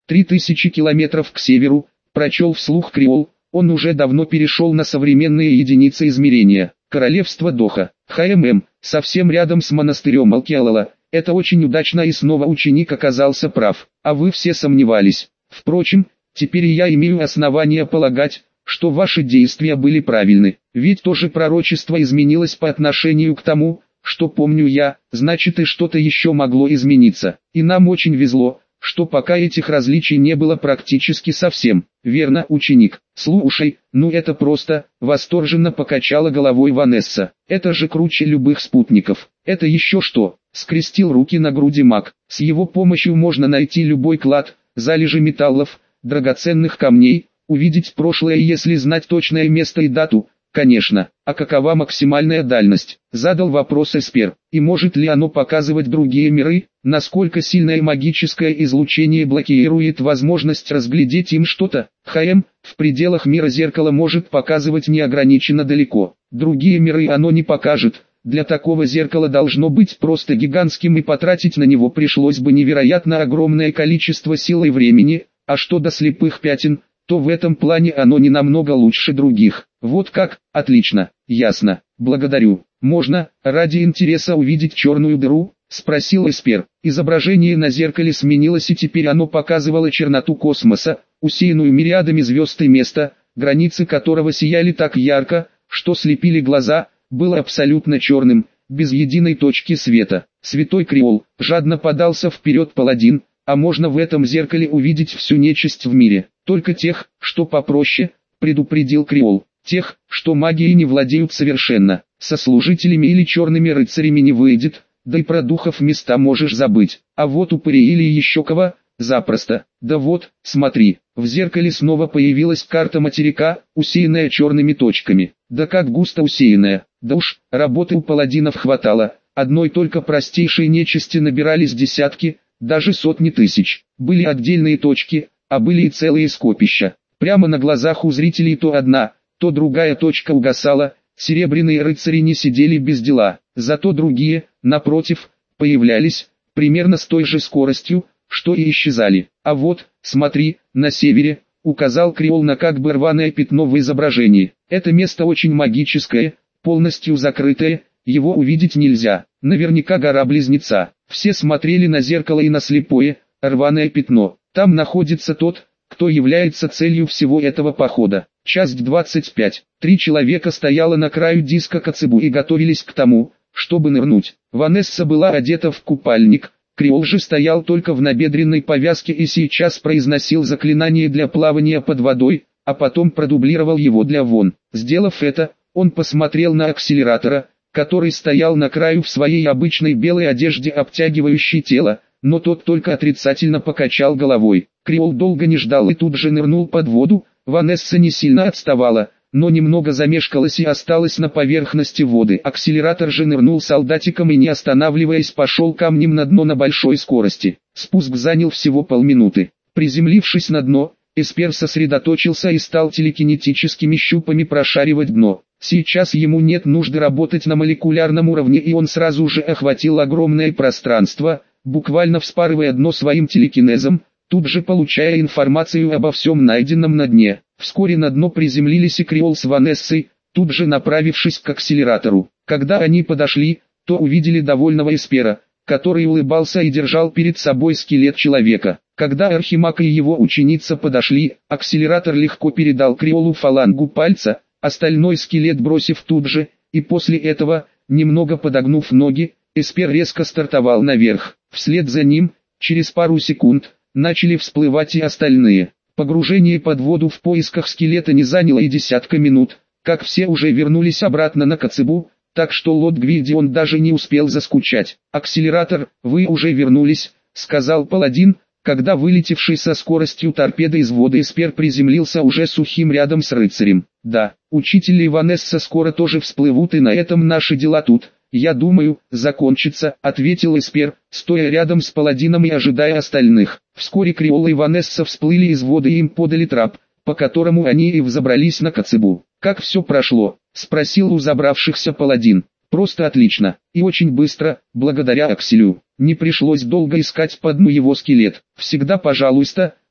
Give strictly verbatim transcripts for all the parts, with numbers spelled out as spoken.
Три тысячи километров к северу, прочел вслух Креол, он уже давно перешел на современные единицы измерения. Королевство Доха, ХММ, совсем рядом с монастырем Алкиалала. Это очень удачно, и снова ученик оказался прав, а вы все сомневались. Впрочем, теперь я имею основания полагать, что ваши действия были правильны, ведь тоже пророчество изменилось по отношению к тому, что помню я, значит и что-то еще могло измениться. И нам очень везло, что пока этих различий не было практически совсем. Верно, ученик? Слушай, ну это просто, восторженно покачала головой Ванесса. Это же круче любых спутников. Это еще что? Скрестил руки на груди маг. С его помощью можно найти любой клад, залежи металлов, драгоценных камней, увидеть прошлое, если знать точное место и дату. Конечно, а какова максимальная дальность? Задал вопрос Эспер. И может ли оно показывать другие миры? Насколько сильное магическое излучение блокирует возможность разглядеть им что-то? ХМ, в пределах мира зеркала может показывать неограниченно далеко. Другие миры оно не покажет. Для такого зеркала должно быть просто гигантским, и потратить на него пришлось бы невероятно огромное количество сил и времени. А что до слепых пятен, то в этом плане оно не намного лучше других. Вот как? Отлично, ясно, благодарю. Можно, ради интереса, увидеть черную дыру? Спросил Эспер. Изображение на зеркале сменилось, и теперь оно показывало черноту космоса, усеянную мириадами звезд, и место, границы которого сияли так ярко, что слепили глаза, было абсолютно черным, без единой точки света. Святой Креол, жадно подался вперед паладин. А можно в этом зеркале увидеть всю нечисть в мире? Только тех, что попроще, предупредил Креол. Тех, что магией не владеют совершенно. Со служителями или черными рыцарями не выйдет, да и про духов места можешь забыть. А вот упыри или еще кого, запросто. Да вот, смотри, в зеркале снова появилась карта материка, усеянная черными точками. Да как густо усеянная. Да уж, работы у паладинов хватало. Одной только простейшей нечисти набирались десятки, даже сотни тысяч. Были отдельные точки, а были и целые скопища. Прямо на глазах у зрителей то одна, то другая точка угасала. Серебряные рыцари не сидели без дела. Зато другие, напротив, появлялись, примерно с той же скоростью, что и исчезали. А вот, смотри, на севере, указал Креол на как бы рваное пятно в изображении. Это место очень магическое, полностью закрытое, его увидеть нельзя. Наверняка гора-близнеца. Все смотрели на зеркало и на слепое, рваное пятно. Там находится тот, кто является целью всего этого похода. Часть двадцать пять. Три человека стояло на краю диска Коцебу и готовились к тому, чтобы нырнуть. Ванесса была одета в купальник, Креол же стоял только в набедренной повязке и сейчас произносил заклинание для плавания под водой, а потом продублировал его для вон. Сделав это, он посмотрел на акселератора, который стоял на краю в своей обычной белой одежде, обтягивающей тело, но тот только отрицательно покачал головой. Креол долго не ждал и тут же нырнул под воду. Ванесса не сильно отставала, но немного замешкалась и осталась на поверхности воды. Акселератор же нырнул солдатиком и, не останавливаясь, пошел камнем на дно на большой скорости. Спуск занял всего полминуты. Приземлившись на дно, Эспер сосредоточился и стал телекинетическими щупами прошаривать дно. Сейчас ему нет нужды работать на молекулярном уровне, и он сразу же охватил огромное пространство, буквально вспарывая дно своим телекинезом, тут же получая информацию обо всем найденном на дне. Вскоре на дно приземлились и Креол с Ванессой, тут же направившись к акселератору. Когда они подошли, то увидели довольного Эспера, который улыбался и держал перед собой скелет человека. Когда Архимаг и его ученица подошли, акселератор легко передал Креолу фалангу пальца, остальной скелет бросив тут же, и после этого, немного подогнув ноги, Эспер резко стартовал наверх. Вслед за ним, через пару секунд, начали всплывать и остальные. Погружение под воду в поисках скелета не заняло и десятка минут, как все уже вернулись обратно на Коцебу, так что Лот Гвидион даже не успел заскучать. «Акселератор, вы уже вернулись», — сказал паладин, когда вылетевший со скоростью торпеды из воды Эспер приземлился уже сухим рядом с рыцарем. «Да, учитель и Ванесса скоро тоже всплывут, и на этом наши дела тут, я думаю, закончится», — ответил Эспер, стоя рядом с паладином и ожидая остальных. Вскоре Креол и Ванесса всплыли из воды и им подали трап, по которому они и взобрались на Коцебу. «Как все прошло?» — спросил у забравшихся паладин. «Просто отлично, и очень быстро, благодаря Акселю. Не пришлось долго искать по дну его скелет. Всегда пожалуйста», —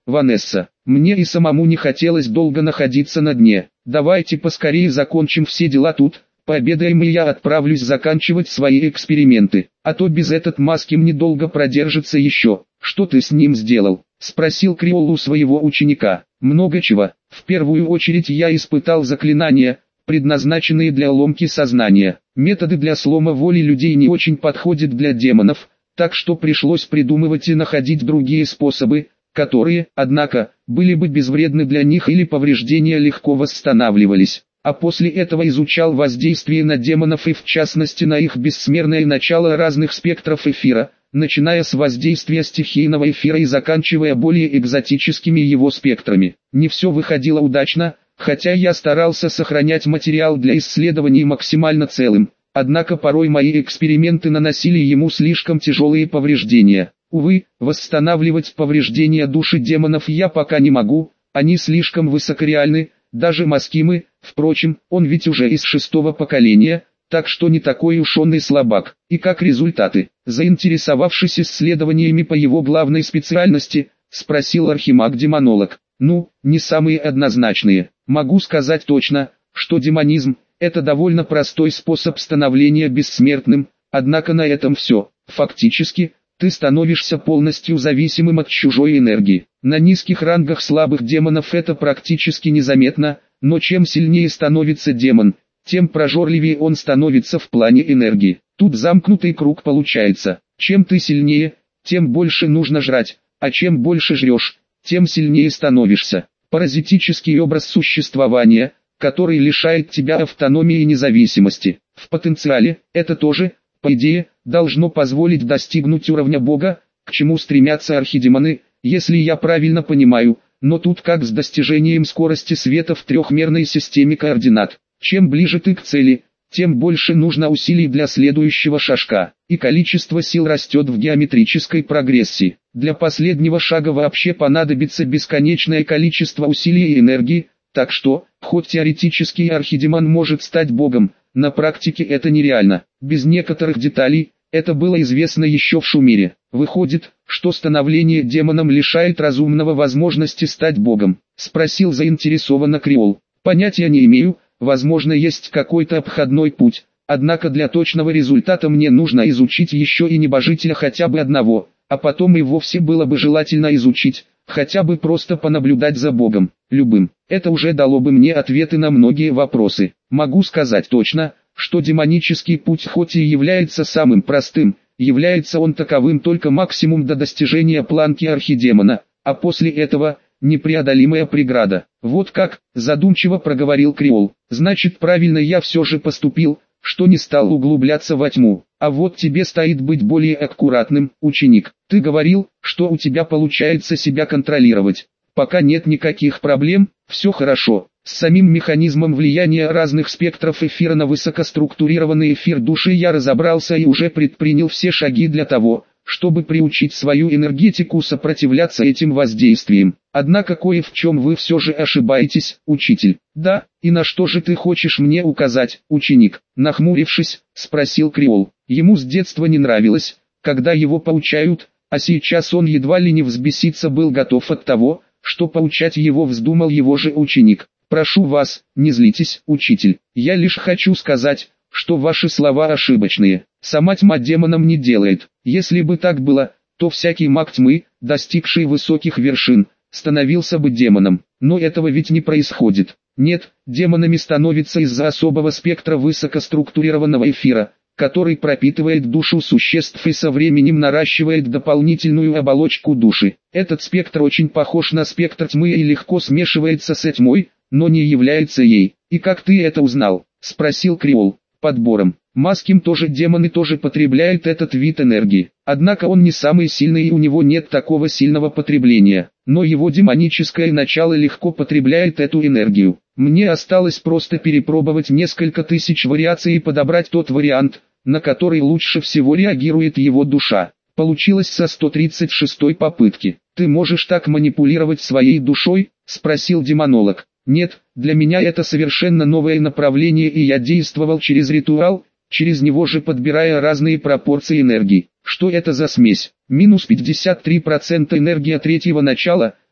Ванесса. Мне и самому не хотелось долго находиться на дне. Давайте поскорее закончим все дела тут, пообедаем, и я отправлюсь заканчивать свои эксперименты. А то без этот Маским недолго продержится еще. Что ты с ним сделал? Спросил Криол у своего ученика. Много чего. В первую очередь я испытал заклинания, предназначенные для ломки сознания. Методы для слома воли людей не очень подходят для демонов, так что пришлось придумывать и находить другие способы, которые, однако, были бы безвредны для них или повреждения легко восстанавливались. А после этого изучал воздействие на демонов и в частности на их бессмертное начало разных спектров эфира, начиная с воздействия стихийного эфира и заканчивая более экзотическими его спектрами. Не все выходило удачно, хотя я старался сохранять материал для исследований максимально целым, однако порой мои эксперименты наносили ему слишком тяжелые повреждения. Увы, восстанавливать повреждения души демонов я пока не могу, они слишком высокореальны, даже Маскимы, впрочем, он ведь уже из шестого поколения, так что не такой уж он и слабак. И как результаты, заинтересовавшись исследованиями по его главной специальности, спросил архимаг-демонолог. Ну, не самые однозначные. Могу сказать точно, что демонизм – это довольно простой способ становления бессмертным, однако на этом все. Фактически, ты становишься полностью зависимым от чужой энергии. На низких рангах слабых демонов это практически незаметно, но чем сильнее становится демон, тем прожорливее он становится в плане энергии. Тут замкнутый круг получается. Чем ты сильнее, тем больше нужно жрать, а чем больше жрешь, тем сильнее становишься. Паразитический образ существования, который лишает тебя автономии и независимости. В потенциале, это тоже, по идее, должно позволить достигнуть уровня Бога, к чему стремятся архидемоны, если я правильно понимаю, но тут как с достижением скорости света в трехмерной системе координат. Чем ближе ты к цели, тем больше нужно усилий для следующего шажка, и количество сил растет в геометрической прогрессии. Для последнего шага вообще понадобится бесконечное количество усилий и энергии, так что, хоть теоретически архидемон может стать богом, на практике это нереально. Без некоторых деталей, это было известно еще в Шумере. Выходит, что становление демоном лишает разумного возможности стать богом? Спросил заинтересованно Криол. Понятия не имею, возможно есть какой-то обходной путь, однако для точного результата мне нужно изучить еще и небожителя хотя бы одного, а потом и вовсе было бы желательно изучить, хотя бы просто понаблюдать за богом, любым. Это уже дало бы мне ответы на многие вопросы. Могу сказать точно, что демонический путь хоть и является самым простым, является он таковым только максимум до достижения планки архидемона, а после этого – непреодолимая преграда. Вот как, задумчиво проговорил Криол. Значит, правильно я все же поступил, что не стал углубляться во тьму. А вот тебе стоит быть более аккуратным, ученик. Ты говорил, что у тебя получается себя контролировать. Пока нет никаких проблем, все хорошо. С самим механизмом влияния разных спектров эфира на высокоструктурированный эфир души я разобрался и уже предпринял все шаги для того, чтобы приучить свою энергетику сопротивляться этим воздействиям. Однако кое в чем вы все же ошибаетесь, учитель. Да, и на что же ты хочешь мне указать, ученик? Нахмурившись, спросил Криол. Ему с детства не нравилось, когда его поучают, а сейчас он едва ли не взбеситься был готов от того, что поучать его вздумал его же ученик. Прошу вас, не злитесь, учитель. Я лишь хочу сказать, что ваши слова ошибочные. Сама тьма демоном не делает. Если бы так было, то всякий маг тьмы, достигший высоких вершин, становился бы демоном. Но этого ведь не происходит. Нет, демонами становится из-за особого спектра высокоструктурированного эфира, который пропитывает душу существ и со временем наращивает дополнительную оболочку души. Этот спектр очень похож на спектр тьмы и легко смешивается с тьмой, но не является ей. И как ты это узнал? Спросил Криол. Подбором. Маским тоже демон и тоже потребляет этот вид энергии. Однако он не самый сильный и у него нет такого сильного потребления. Но его демоническое начало легко потребляет эту энергию. Мне осталось просто перепробовать несколько тысяч вариаций и подобрать тот вариант, на который лучше всего реагирует его душа. Получилось со сто тридцать шестой попытки. Ты можешь так манипулировать своей душой? Спросил демонолог. Нет, для меня это совершенно новое направление и я действовал через ритуал, через него же подбирая разные пропорции энергии. Что это за смесь? Минус пятьдесят три процента энергия третьего начала,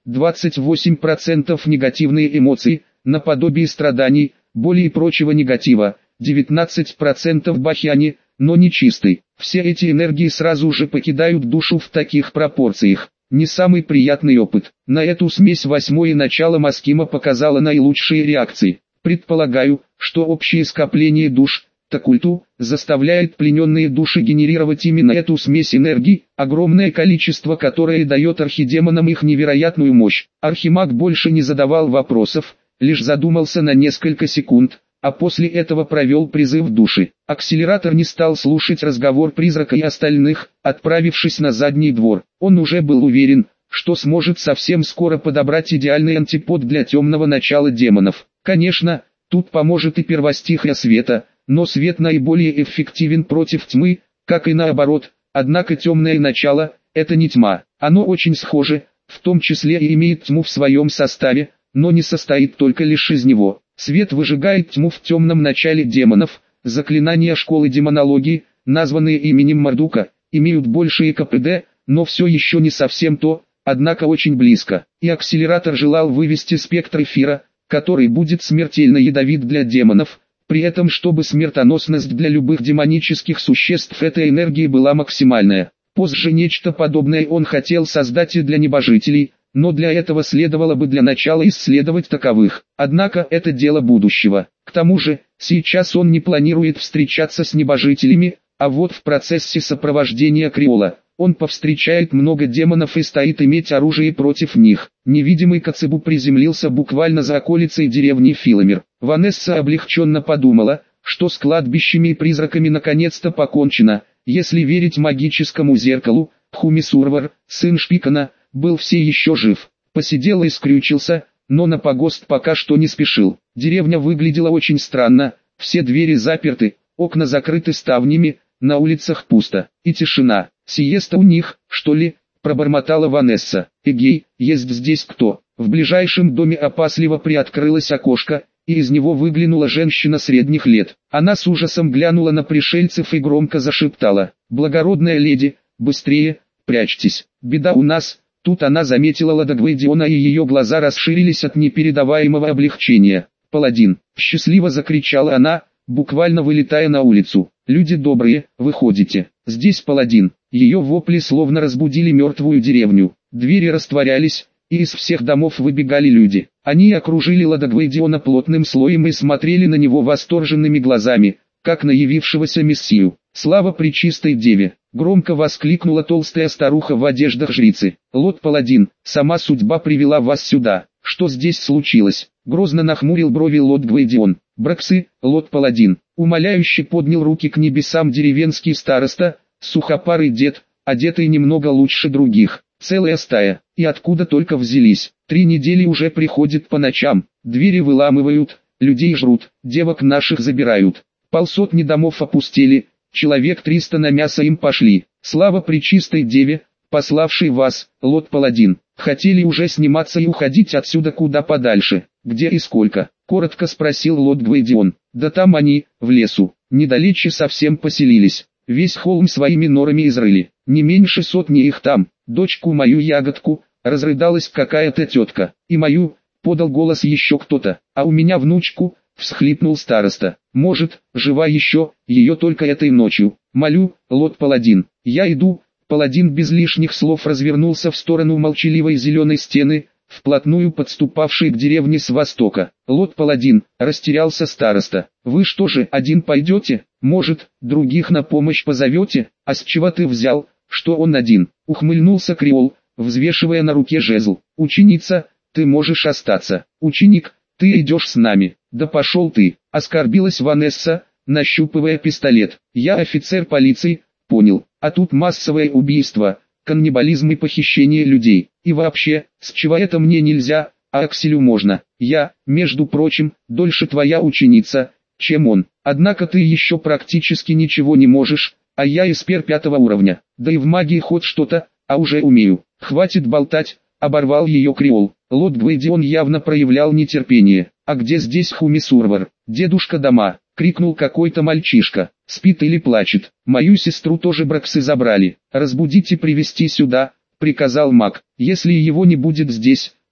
двадцать восемь процентов негативные эмоции, наподобие страданий, боли и прочего негатива, девятнадцать процентов бахьяни, но не чистый. Все эти энергии сразу же покидают душу в таких пропорциях. Не самый приятный опыт. На эту смесь восьмое начало Маскима показало наилучшие реакции. Предполагаю, что общее скопление душ, Такульту, заставляет плененные души генерировать именно эту смесь энергии, огромное количество которое дает архидемонам их невероятную мощь. Архимаг больше не задавал вопросов, лишь задумался на несколько секунд, а после этого провел призыв души. Акселератор не стал слушать разговор призрака и остальных, отправившись на задний двор. Он уже был уверен, что сможет совсем скоро подобрать идеальный антипод для темного начала демонов. Конечно, тут поможет и первостихия света, но свет наиболее эффективен против тьмы, как и наоборот, однако темное начало – это не тьма. Оно очень схоже, в том числе и имеет тьму в своем составе, но не состоит только лишь из него. Свет выжигает тьму в темном начале демонов. Заклинания школы демонологии, названные именем Мардука, имеют большие КПД, но все еще не совсем то, однако очень близко. И акселератор желал вывести спектр эфира, который будет смертельно ядовит для демонов, при этом чтобы смертоносность для любых демонических существ этой энергии была максимальная. Позже нечто подобное он хотел создать и для небожителей, но для этого следовало бы для начала исследовать таковых. Однако это дело будущего. К тому же, сейчас он не планирует встречаться с небожителями, а вот в процессе сопровождения Криола он повстречает много демонов и стоит иметь оружие против них. Невидимый Коцебу приземлился буквально за околицей деревни Филомер. Ванесса облегченно подумала, что с кладбищами и призраками наконец-то покончено. Если верить магическому зеркалу, Хумисурвар, сын Шпикана, был все еще жив. Посидел и скрючился, но на погост пока что не спешил. Деревня выглядела очень странно, все двери заперты, окна закрыты ставнями, на улицах пусто, и тишина. «Сиеста у них, что ли?» – пробормотала Ванесса. «Эгей, есть здесь кто?» В ближайшем доме опасливо приоткрылось окошко, и из него выглянула женщина средних лет. Она с ужасом глянула на пришельцев и громко зашептала: «Благородная леди, быстрее, прячьтесь, беда у нас!» Тут она заметила Ладогвейдиона, и ее глаза расширились от непередаваемого облегчения. «Паладин!» – счастливо закричала она, буквально вылетая на улицу. «Люди добрые, выходите, здесь паладин!» Ее вопли словно разбудили мертвую деревню. Двери растворялись, и из всех домов выбегали люди. Они окружили Ладогвейдиона плотным слоем и смотрели на него восторженными глазами, как на явившегося мессию. «Слава пречистой деве!» — громко воскликнула толстая старуха в одеждах жрицы. «Лот-паладин, сама судьба привела вас сюда. Что здесь случилось?» — грозно нахмурил брови Лот-Гвейдион. «Браксы, Лот-паладин!» — умоляюще поднял руки к небесам деревенский староста, сухопарый дед, одетый немного лучше других. Целая стая, и откуда только взялись. Три недели уже приходит по ночам, двери выламывают, людей жрут, девок наших забирают. Полсотни домов опустели, человек триста на мясо им пошли. Слава пречистой деве, пославшей вас, Лот-паладин. Хотели уже сниматься и уходить отсюда куда подальше. Где и сколько? Коротко спросил Лот-Гвейдион. Да там они, в лесу, недалече совсем поселились. Весь холм своими норами изрыли, не меньше сотни их там. Дочку мою ягодку, разрыдалась какая-то тетка, и мою, подал голос еще кто-то, а у меня внучку, всхлипнул староста. Может, жива еще, ее только этой ночью. Молю, Лот-паладин, я иду. Паладин без лишних слов развернулся в сторону молчаливой зеленой стены, вплотную подступавшей к деревне с востока. Лот-паладин, растерялся староста. Вы что же, один пойдете? Может, других на помощь позовете? А с чего ты взял, что он один? Ухмыльнулся Криол, взвешивая на руке жезл. Ученица, ты можешь остаться. Ученик, ты идешь с нами. Да пошел ты, оскорбилась Ванесса, нащупывая пистолет. Я офицер полиции, понял. А тут массовое убийство, каннибализм и похищение людей. И вообще, с чего это мне нельзя, а Акселю можно? Я, между прочим, дольше твоя ученица, чем он. Однако ты еще практически ничего не можешь, а я эспер пятого уровня. Да и в магии хоть что-то, а уже умею. Хватит болтать, оборвал ее Криол. Лот-Гвейдион явно проявлял нетерпение. А где здесь Хумисурвар? Дедушка дома, крикнул какой-то мальчишка. Спит или плачет? Мою сестру тоже браксы забрали. Разбудите, привести сюда, приказал маг. Если его не будет здесь,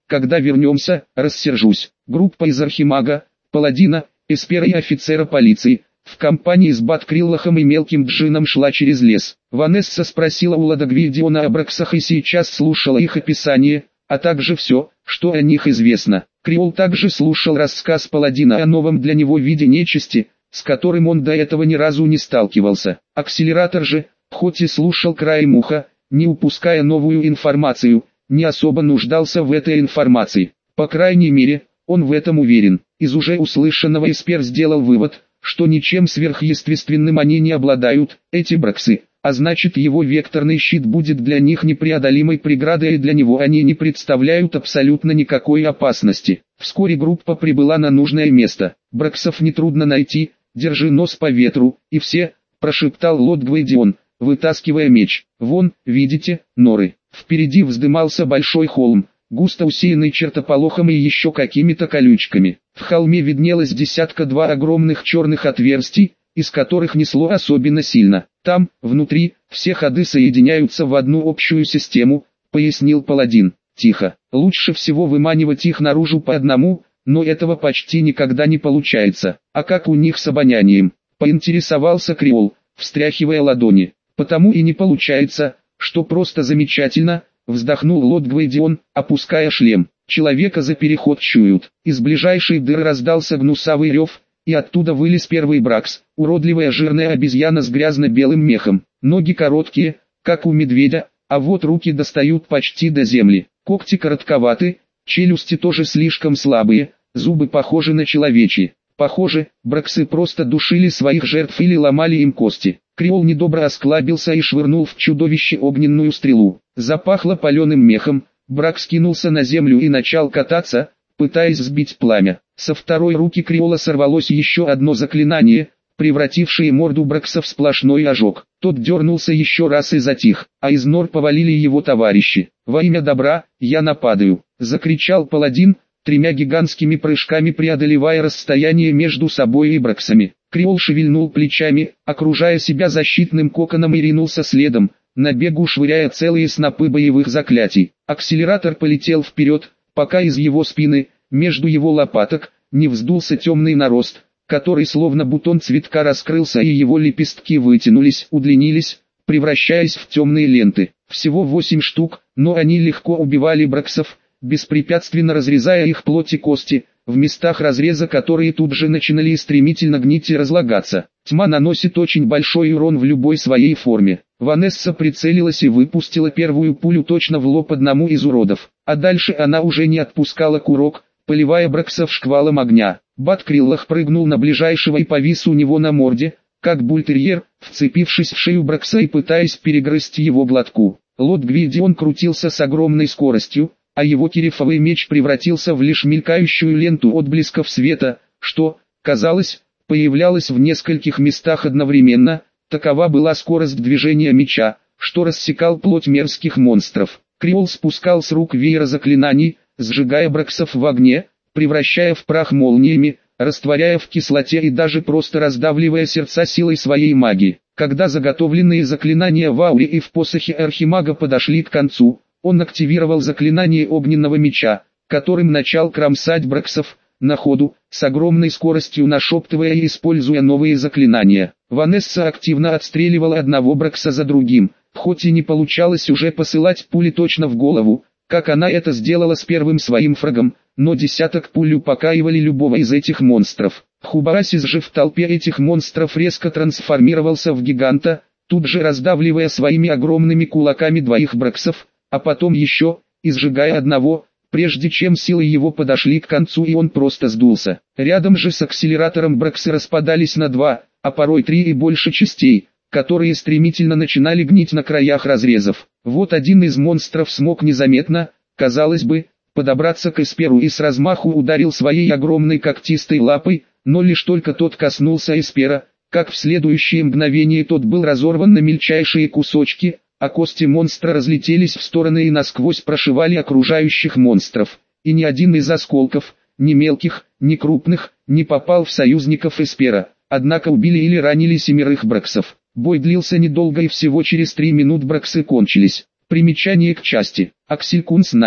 когда вернемся, рассержусь. Группа из Архимага, Паладина, Эспера и офицера полиции, в компании с Бат-Криллахом и Мелким Джином шла через лес. Ванесса спросила у Ладогвильдиона о Браксах и сейчас слушала их описание, а также все, что о них известно. Криол также слушал рассказ Паладина о новом для него виде нечисти, с которым он до этого ни разу не сталкивался. Акселератор же, хоть и слушал краем уха, не упуская новую информацию, не особо нуждался в этой информации. По крайней мере, он в этом уверен. Из уже услышанного Эспер сделал вывод, что ничем сверхъестественным они не обладают, эти Браксы, а значит его векторный щит будет для них непреодолимой преградой и для него они не представляют абсолютно никакой опасности. Вскоре группа прибыла на нужное место. Браксов нетрудно найти, держи нос по ветру, и все, прошептал Лот Гвейдион, вытаскивая меч. Вон, видите, норы. Впереди вздымался большой холм, густо усеянный чертополохом и еще какими-то колючками. В холме виднелось десятка-два огромных черных отверстий, из которых несло особенно сильно. Там, внутри, все ходы соединяются в одну общую систему, пояснил Паладин. Тихо. Лучше всего выманивать их наружу по одному, но этого почти никогда не получается. А как у них с обонянием? Поинтересовался Криол, встряхивая ладони. Потому и не получается, что просто замечательно, вздохнул Лот Гвейдион, опуская шлем. Человека за переход чуют. Из ближайшей дыры раздался гнусавый рев, и оттуда вылез первый Бракс, уродливая жирная обезьяна с грязно-белым мехом. Ноги короткие, как у медведя, а вот руки достают почти до земли. Когти коротковаты, челюсти тоже слишком слабые, зубы похожи на человечьи. Похоже, Браксы просто душили своих жертв или ломали им кости. Криол недобро осклабился и швырнул в чудовище огненную стрелу. Запахло паленым мехом, Бракс кинулся на землю и начал кататься, пытаясь сбить пламя. Со второй руки Криола сорвалось еще одно заклинание, превратившее морду Бракса в сплошной ожог. Тот дернулся еще раз и затих, а из нор повалили его товарищи. «Во имя добра, я нападаю!» — закричал Паладин, тремя гигантскими прыжками преодолевая расстояние между собой и Браксами. Криол шевельнул плечами, окружая себя защитным коконом и ринулся следом, на бегу швыряя целые снопы боевых заклятий. Акселератор полетел вперед, пока из его спины, между его лопаток, не вздулся темный нарост, который словно бутон цветка раскрылся и его лепестки вытянулись, удлинились, превращаясь в темные ленты. Всего восемь штук, но они легко убивали Браксов, беспрепятственно разрезая их плоть и кости, в местах разреза которые тут же начинали стремительно гнить и разлагаться. Тьма наносит очень большой урон в любой своей форме. Ванесса прицелилась и выпустила первую пулю точно в лоб одному из уродов, а дальше она уже не отпускала курок, поливая Браксов шквалом огня. Бат-Криллах прыгнул на ближайшего и повис у него на морде, как бультерьер, вцепившись в шею Бракса и пытаясь перегрызть его глотку. Лот Гвейдион крутился с огромной скоростью, а его кирифовый меч превратился в лишь мелькающую ленту отблесков света, что, казалось, появлялось в нескольких местах одновременно. Такова была скорость движения меча, что рассекал плоть мерзких монстров. Криол спускал с рук веер заклинаний, сжигая Браксов в огне, превращая в прах молниями, растворяя в кислоте и даже просто раздавливая сердца силой своей магии. Когда заготовленные заклинания в ауре и в посохе Архимага подошли к концу, он активировал заклинание огненного меча, которым начал кромсать Браксов, на ходу, с огромной скоростью нашептывая и используя новые заклинания. Ванесса активно отстреливала одного Бракса за другим, хоть и не получалось уже посылать пули точно в голову, как она это сделала с первым своим фрагом, но десяток пуль упокаивали любого из этих монстров. Хубарасис же в толпе этих монстров резко трансформировался в гиганта, тут же раздавливая своими огромными кулаками двоих Браксов, а потом еще, изжигая одного, прежде чем силы его подошли к концу и он просто сдулся. Рядом же с акселератором Браксы распадались на два, а порой три и больше частей, которые стремительно начинали гнить на краях разрезов. Вот один из монстров смог незаметно, казалось бы, подобраться к Эсперу и с размаху ударил своей огромной когтистой лапой, но лишь только тот коснулся Эспера, как в следующее мгновение тот был разорван на мельчайшие кусочки, а кости монстра разлетелись в стороны и насквозь прошивали окружающих монстров, и ни один из осколков, ни мелких, ни крупных, не попал в союзников Эспера, однако убили или ранили семерых Браксов. Бой длился недолго и всего через три минут Браксы кончились. Примечание к части. Акселькун с нами.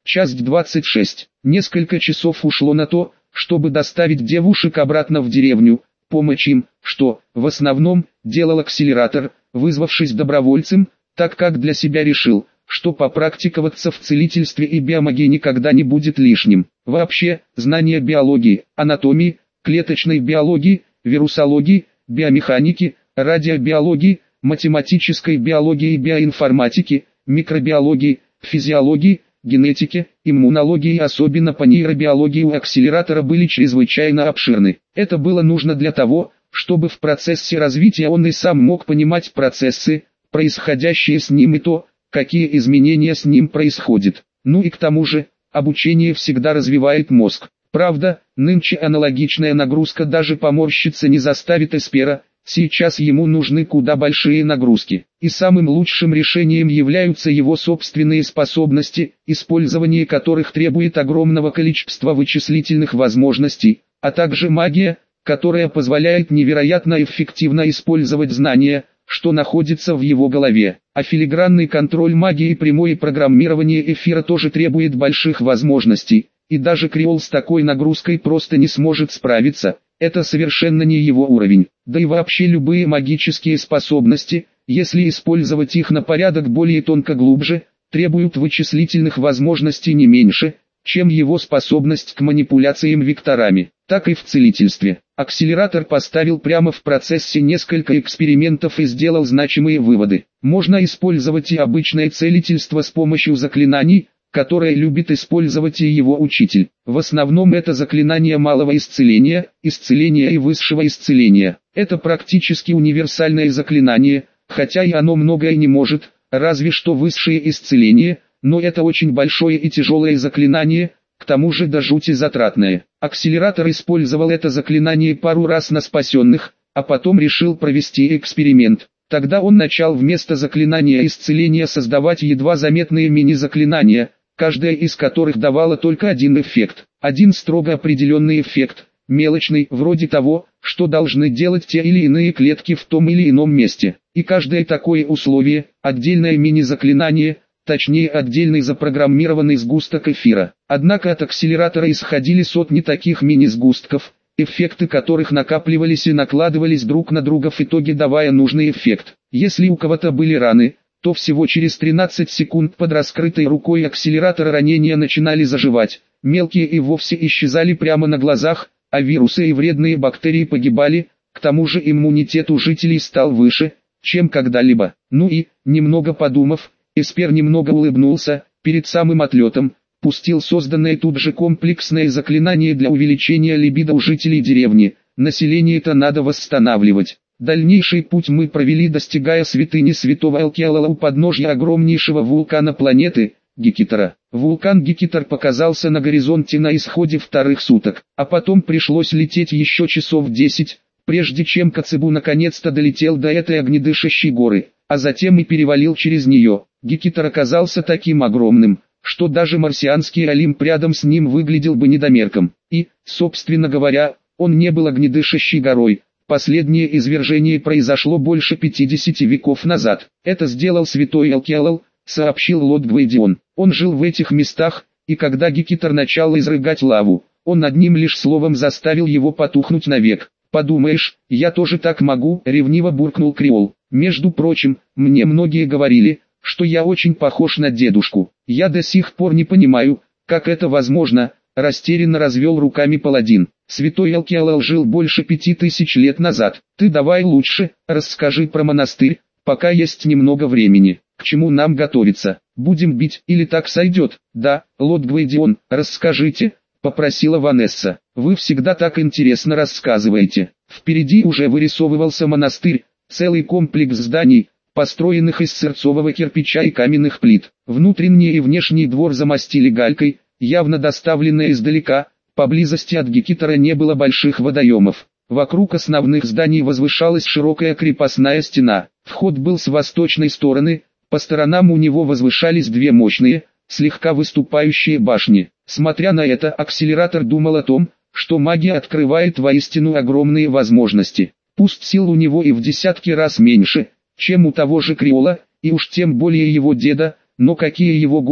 Часть двадцать шесть. Несколько часов ушло на то, чтобы доставить девушек обратно в деревню, помочь им, что, в основном, делал акселератор, вызвавшись добровольцем, так как для себя решил, что попрактиковаться в целительстве и биомагии никогда не будет лишним. Вообще, знание биологии, анатомии, клеточной биологии, вирусологии, биомеханики, радиобиологии, математической биологии и биоинформатики, микробиологии, физиологии, генетики, иммунологии и особенно по нейробиологии у акселератора были чрезвычайно обширны. Это было нужно для того, чтобы в процессе развития он и сам мог понимать процессы, происходящие с ним и то, какие изменения с ним происходят. Ну и к тому же, обучение всегда развивает мозг. Правда, нынче аналогичная нагрузка даже поморщиться не заставит эспера, сейчас ему нужны куда большие нагрузки. И самым лучшим решением являются его собственные способности, использование которых требует огромного количества вычислительных возможностей, а также магия, которая позволяет невероятно эффективно использовать знания, что находится в его голове. А филигранный контроль магии и прямое программирование эфира тоже требует больших возможностей, и даже Креол с такой нагрузкой просто не сможет справиться, это совершенно не его уровень. Да и вообще любые магические способности, если использовать их на порядок более тонко глубже, требуют вычислительных возможностей не меньше, чем его способность к манипуляциям векторами. Так и в целительстве. Акселератор поставил прямо в процессе несколько экспериментов и сделал значимые выводы. Можно использовать и обычное целительство с помощью заклинаний, которое любит использовать и его учитель. В основном это заклинания малого исцеления, исцеления и высшего исцеления. Это практически универсальное заклинание, хотя и оно многое не может, разве что высшее исцеление, но это очень большое и тяжелое заклинание, к тому же до жути затратное. Акселератор использовал это заклинание пару раз на спасенных, а потом решил провести эксперимент. Тогда он начал вместо заклинания исцеления создавать едва заметные мини-заклинания, каждая из которых давала только один эффект. Один строго определенный эффект, мелочный, вроде того, что должны делать те или иные клетки в том или ином месте. И каждое такое условие, отдельное мини-заклинание, точнее отдельный запрограммированный сгусток эфира. Однако от акселератора исходили сотни таких мини-сгустков, эффекты которых накапливались и накладывались друг на друга в итоге давая нужный эффект. Если у кого-то были раны, то всего через тринадцать секунд под раскрытой рукой акселератора ранения начинали заживать, мелкие и вовсе исчезали прямо на глазах, а вирусы и вредные бактерии погибали, к тому же иммунитет у жителей стал выше, чем когда-либо. Ну и, немного подумав, эспер немного улыбнулся, перед самым отлетом, пустил созданное тут же комплексное заклинание для увеличения либидо у жителей деревни. Население-то надо восстанавливать. Дальнейший путь мы провели, достигая святыни святого Алкиалала у подножья огромнейшего вулкана планеты, Гекитора. Вулкан Гекитор показался на горизонте на исходе вторых суток, а потом пришлось лететь еще часов десять, прежде чем Коцебу наконец-то долетел до этой огнедышащей горы, а затем и перевалил через нее. Гекитор оказался таким огромным, что даже марсианский Олимп рядом с ним выглядел бы недомерком. И, собственно говоря, он не был огнедышащей горой. Последнее извержение произошло больше пятидесяти веков назад. Это сделал святой Алкиалал, сообщил Лот Гвейдион. Он жил в этих местах, и когда Гекитор начал изрыгать лаву, он одним лишь словом заставил его потухнуть навек. «Подумаешь, я тоже так могу», — ревниво буркнул Креол. «Между прочим, мне многие говорили, что я очень похож на дедушку. Я до сих пор не понимаю, как это возможно», — растерянно развел руками паладин. «Святой Алкиалал жил больше пяти тысяч лет назад. Ты давай лучше, расскажи про монастырь, пока есть немного времени. К чему нам готовиться? Будем бить или так сойдет?» «Да, Лот Гвейдион, расскажите», — попросила Ванесса. «Вы всегда так интересно рассказываете». Впереди уже вырисовывался монастырь, целый комплекс зданий, построенных из сырцового кирпича и каменных плит. Внутренний и внешний двор замостили галькой, явно доставленной издалека. Поблизости от Гекитора не было больших водоемов. Вокруг основных зданий возвышалась широкая крепостная стена. Вход был с восточной стороны, по сторонам у него возвышались две мощные, слегка выступающие башни. Смотря на это, акселератор думал о том, что магия открывает воистину огромные возможности. Пусть сил у него и в десятки раз меньше, чем у того же Креола, и уж тем более его деда, но какие его годы,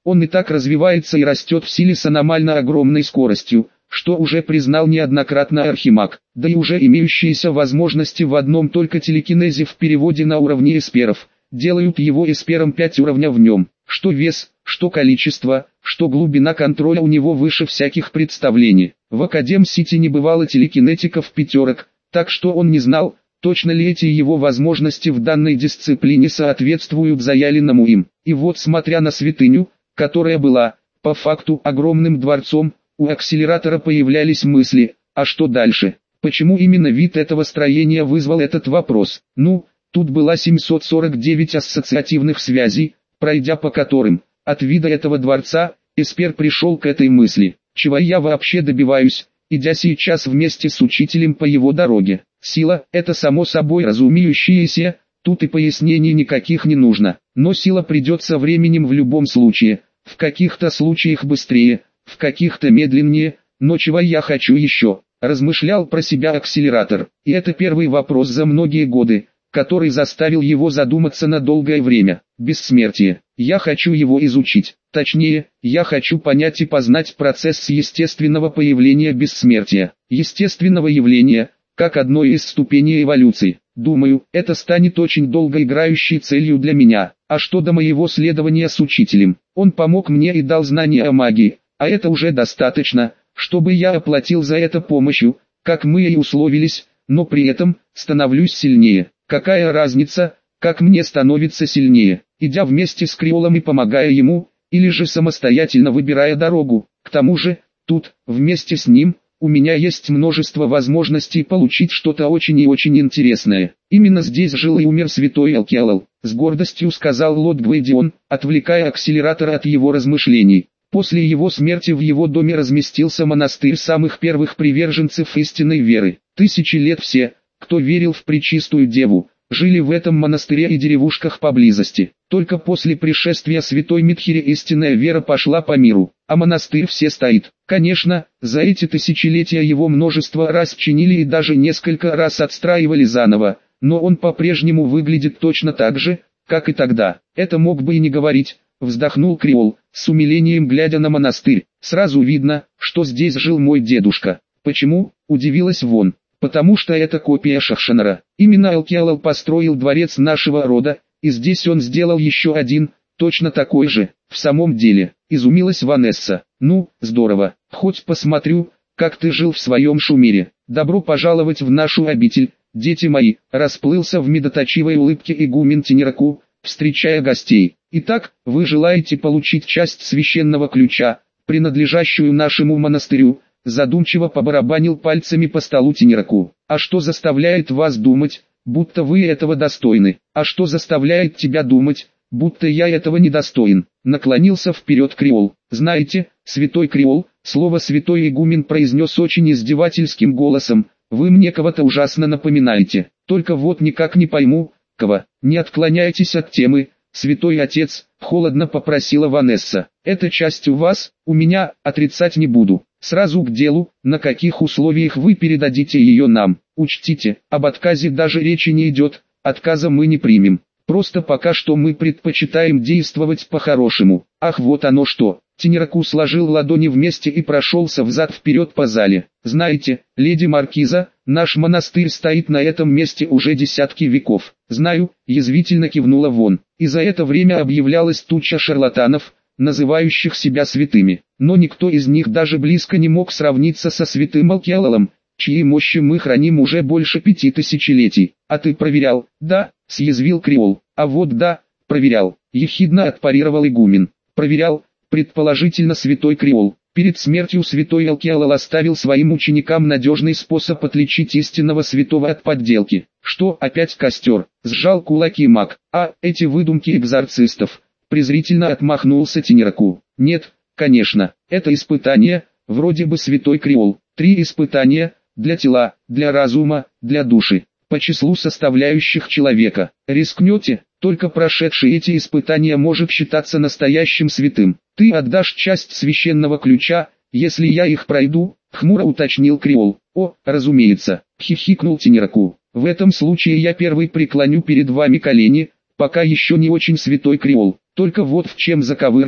Он и так развивается и растет в силе с аномально огромной скоростью, что уже признал неоднократно Архимаг, да и уже имеющиеся возможности в одном только телекинезе в переводе на уровне эсперов, делают его эспером пять уровня в нем. Что вес, что количество, что глубина контроля у него выше всяких представлений. В Академ-Сити не бывало телекинетиков пятерок, так что он не знал, точно ли эти его возможности в данной дисциплине соответствуют заявленному им. И вот, смотря на святыню, которая была, по факту, огромным дворцом, у акселератора появлялись мысли, а что дальше? Почему именно вид этого строения вызвал этот вопрос? Ну, тут было семьсот сорок девять ассоциативных связей, пройдя по которым, от вида этого дворца, эспер пришел к этой мысли. Чего я вообще добиваюсь, идя сейчас вместе с учителем по его дороге? Сила – это само собой разумеющееся, тут и пояснений никаких не нужно. Но сила придет со временем в любом случае, в каких-то случаях быстрее, в каких-то медленнее, но чего я хочу еще? Размышлял про себя акселератор, и это первый вопрос за многие годы, который заставил его задуматься на долгое время. Бессмертие. Я хочу его изучить. Точнее, я хочу понять и познать процесс естественного появления бессмертия. Естественного явления, как одной из ступеней эволюции. Думаю, это станет очень долгоиграющей целью для меня. А что до моего следования с учителем? Он помог мне и дал знания о магии, а это уже достаточно, чтобы я оплатил за это помощью, как мы и условились, но при этом становлюсь сильнее. Какая разница, как мне становится сильнее, идя вместе с Криолом и помогая ему, или же самостоятельно выбирая дорогу? К тому же, тут, вместе с ним, у меня есть множество возможностей получить что-то очень и очень интересное. Именно здесь жил и умер святой Алкиалал, с гордостью сказал Лот Гвейдион, отвлекая акселератора от его размышлений. После его смерти в его доме разместился монастырь самых первых приверженцев истинной веры. Тысячи лет все, кто верил в Пречистую Деву, жили в этом монастыре и деревушках поблизости. Только после пришествия святой Митхири истинная вера пошла по миру, а монастырь все стоит. Конечно, за эти тысячелетия его множество раз чинили и даже несколько раз отстраивали заново, но он по-прежнему выглядит точно так же, как и тогда. Это мог бы и не говорить, вздохнул Криол, с умилением глядя на монастырь. Сразу видно, что здесь жил мой дедушка. Почему? Удивилась Вон. Потому что это копия Шахшанара. Именно Алкиалал построил дворец нашего рода, и здесь он сделал еще один, точно такой же. В самом деле, изумилась Ванесса. Ну, здорово. Хоть посмотрю, как ты жил в своем Шумере. Добро пожаловать в нашу обитель, дети мои. Расплылся в медоточивой улыбке игумен Тенераку, встречая гостей. Итак, вы желаете получить часть священного ключа, принадлежащую нашему монастырю? Задумчиво побарабанил пальцами по столу Тенераку. А что заставляет вас думать, будто вы этого достойны? А что заставляет тебя думать, будто я этого недостоин? Наклонился вперед Криол. Знаете, святой Криол, слово святой игумен произнес очень издевательским голосом, вы мне кого-то ужасно напоминаете. Только вот никак не пойму, кого. Не отклоняйтесь от темы, святой отец, холодно попросила Ванесса. Эта часть у вас, у меня, отрицать не буду. Сразу к делу, на каких условиях вы передадите ее нам. Учтите, об отказе даже речи не идет, отказа мы не примем. Просто пока что мы предпочитаем действовать по-хорошему. Ах, вот оно что. Тенераку сложил ладони вместе и прошелся взад-вперед по зале. Знаете, леди Маркиза, наш монастырь стоит на этом месте уже десятки веков. Знаю, язвительно кивнула Вон. И за это время объявлялась туча шарлатанов, называющих себя святыми. Но никто из них даже близко не мог сравниться со святым Алкиалалом, чьи мощи мы храним уже больше пяти тысячелетий. А ты проверял? Да, съязвил Криол. А вот да, проверял, ехидно отпарировал игумен. Проверял, предположительно святой Криол. Перед смертью святой Алкиалал оставил своим ученикам надежный способ отличить истинного святого от подделки. Что, опять костер? Сжал кулаки маг. А, эти выдумки экзорцистов. Презрительно отмахнулся Тенераку. Нет, конечно, это испытание, вроде бы святой Криол. Три испытания, для тела, для разума, для души, по числу составляющих человека. Рискнете? Только прошедший эти испытания может считаться настоящим святым. Ты отдашь часть священного ключа, если я их пройду, хмуро уточнил Криол. О, разумеется, хихикнул Тенераку. В этом случае я первый преклоню перед вами колени, пока еще не очень святой Криол. Только вот в чем заковырка,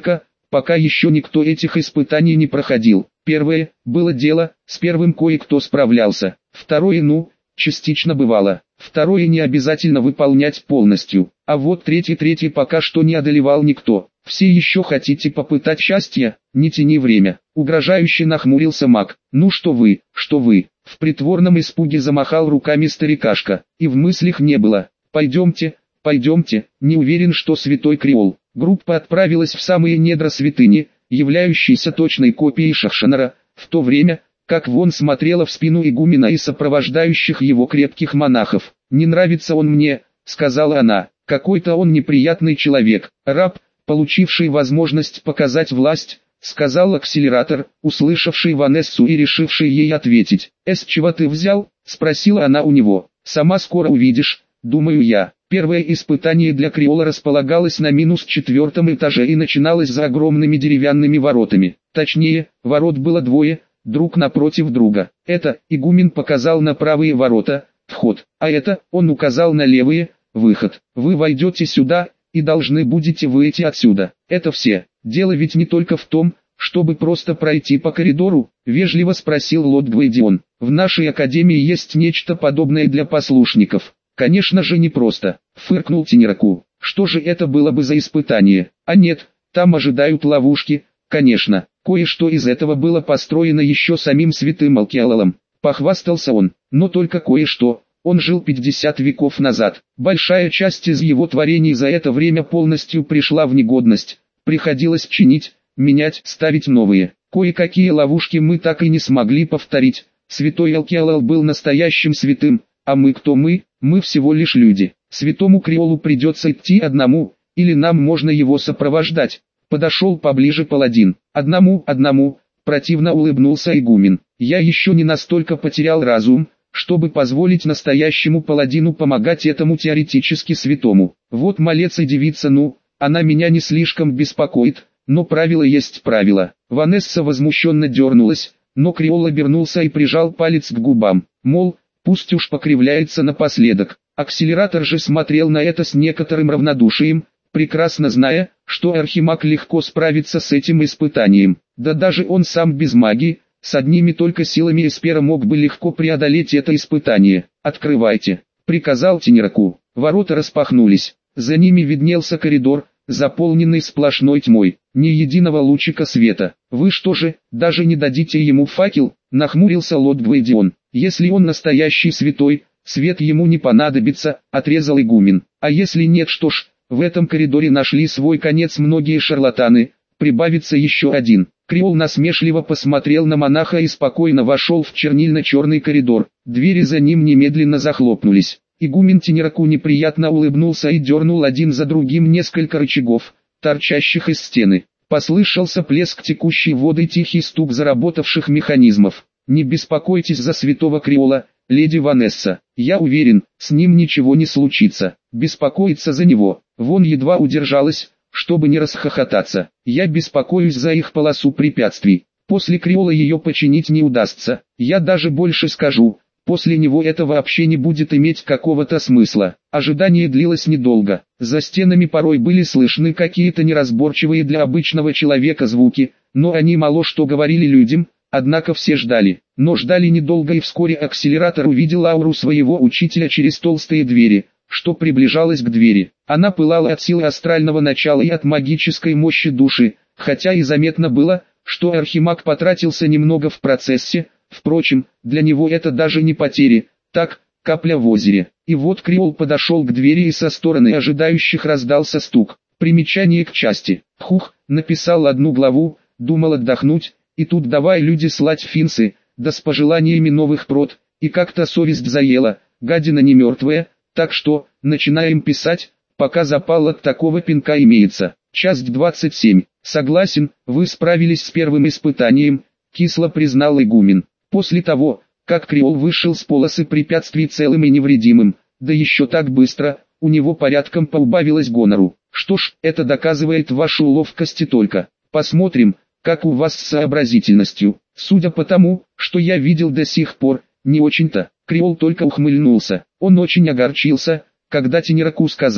пока еще никто этих испытаний не проходил. Первое, было дело, с первым кое-кто справлялся. Второе, ну, частично бывало. Второе, не обязательно выполнять полностью. А вот третье, третье пока что не одолевал никто. Все еще хотите попытать счастья? Не тяни время. Угрожающе нахмурился маг. Ну что вы, что вы. В притворном испуге замахал руками старикашка. И в мыслях не было. Пойдемте, пойдемте. Не уверен, что святой Креол. Группа отправилась в самые недра святыни, являющейся точной копией Шахшанара, в то время, как Вон смотрела в спину игумена и сопровождающих его крепких монахов. «Не нравится он мне», — сказала она, — «какой-то он неприятный человек, раб, получивший возможность показать власть», — сказал акселератор, услышавший Ванессу и решивший ей ответить. «С чего ты взял?» — спросила она у него. «Сама скоро увидишь, думаю я». Первое испытание для Креола располагалось на минус четвертом этаже и начиналось за огромными деревянными воротами. Точнее, ворот было двое, друг напротив друга. Это, игумен показал на правые ворота, вход, а это, он указал на левые, выход. Вы войдете сюда, и должны будете выйти отсюда. Это все. Дело ведь не только в том, чтобы просто пройти по коридору, вежливо спросил лорд Гвейдион. В нашей академии есть нечто подобное для послушников. Конечно же не просто, фыркнул Тенераку. Что же это было бы за испытание? А нет, там ожидают ловушки, конечно. Кое-что из этого было построено еще самим святым Алкиалалом. Похвастался он, но только кое-что. Он жил пятьдесят веков назад. Большая часть из его творений за это время полностью пришла в негодность. Приходилось чинить, менять, ставить новые. Кое-какие ловушки мы так и не смогли повторить. Святой Алкиалал был настоящим святым, а мы кто мы? Мы всего лишь люди. Святому Креолу придется идти одному, или нам можно его сопровождать. Подошел поближе паладин. Одному, одному, противно улыбнулся игумен. Я еще не настолько потерял разум, чтобы позволить настоящему паладину помогать этому теоретически святому. Вот малец и девица, ну, она меня не слишком беспокоит, но правило есть правило. Ванесса возмущенно дернулась, но Креол обернулся и прижал палец к губам, мол, пусть уж покривляется напоследок. Акселератор же смотрел на это с некоторым равнодушием, прекрасно зная, что архимаг легко справится с этим испытанием. Да даже он сам без магии, с одними только силами Эспера мог бы легко преодолеть это испытание. «Открывайте», — приказал Тенераку. Ворота распахнулись. За ними виднелся коридор, заполненный сплошной тьмой, ни единого лучика света. «Вы что же, даже не дадите ему факел?» — нахмурился лорд Гвейдион. «Если он настоящий святой, свет ему не понадобится», — отрезал игумен. «А если нет, что ж, в этом коридоре нашли свой конец многие шарлатаны, прибавится еще один». Креол насмешливо посмотрел на монаха и спокойно вошел в чернильно-черный коридор. Двери за ним немедленно захлопнулись. Игумен Тенераку неприятно улыбнулся и дернул один за другим несколько рычагов, торчащих из стены. Послышался плеск текущей воды и тихий стук заработавших механизмов. «Не беспокойтесь за святого Креола, леди Ванесса. Я уверен, с ним ничего не случится. Беспокоиться за него». Вон едва удержалась, чтобы не расхохотаться. «Я беспокоюсь за их полосу препятствий. После Креола ее починить не удастся. Я даже больше скажу, после него это вообще не будет иметь какого-то смысла». Ожидание длилось недолго. За стенами порой были слышны какие-то неразборчивые для обычного человека звуки, но они мало что говорили людям, однако все ждали. Но ждали недолго, и вскоре акселератор увидел ауру своего учителя через толстые двери, что приближалось к двери. Она пылала от силы астрального начала и от магической мощи души, хотя и заметно было, что архимаг потратился немного в процессе. Впрочем, для него это даже не потери, так, капля в озере. И вот Креол подошел к двери, и со стороны ожидающих раздался стук. Примечание к части. Хух, написал одну главу, думал отдохнуть, и тут давай люди слать финсы, да с пожеланиями новых прот, и как-то совесть заела, гадина не мертвая, так что, начинаем писать, пока запал от такого пинка имеется. Часть двадцать семь. Согласен, вы справились с первым испытанием, кисло признал игумен. После того, как Креол вышел с полосы препятствий целым и невредимым, да еще так быстро, у него порядком поубавилось гонору. Что ж, это доказывает вашу ловкость и только. Посмотрим, как у вас с сообразительностью. Судя по тому, что я видел до сих пор, не очень-то. Креол только ухмыльнулся. Он очень огорчился, когда Тенераку сказал,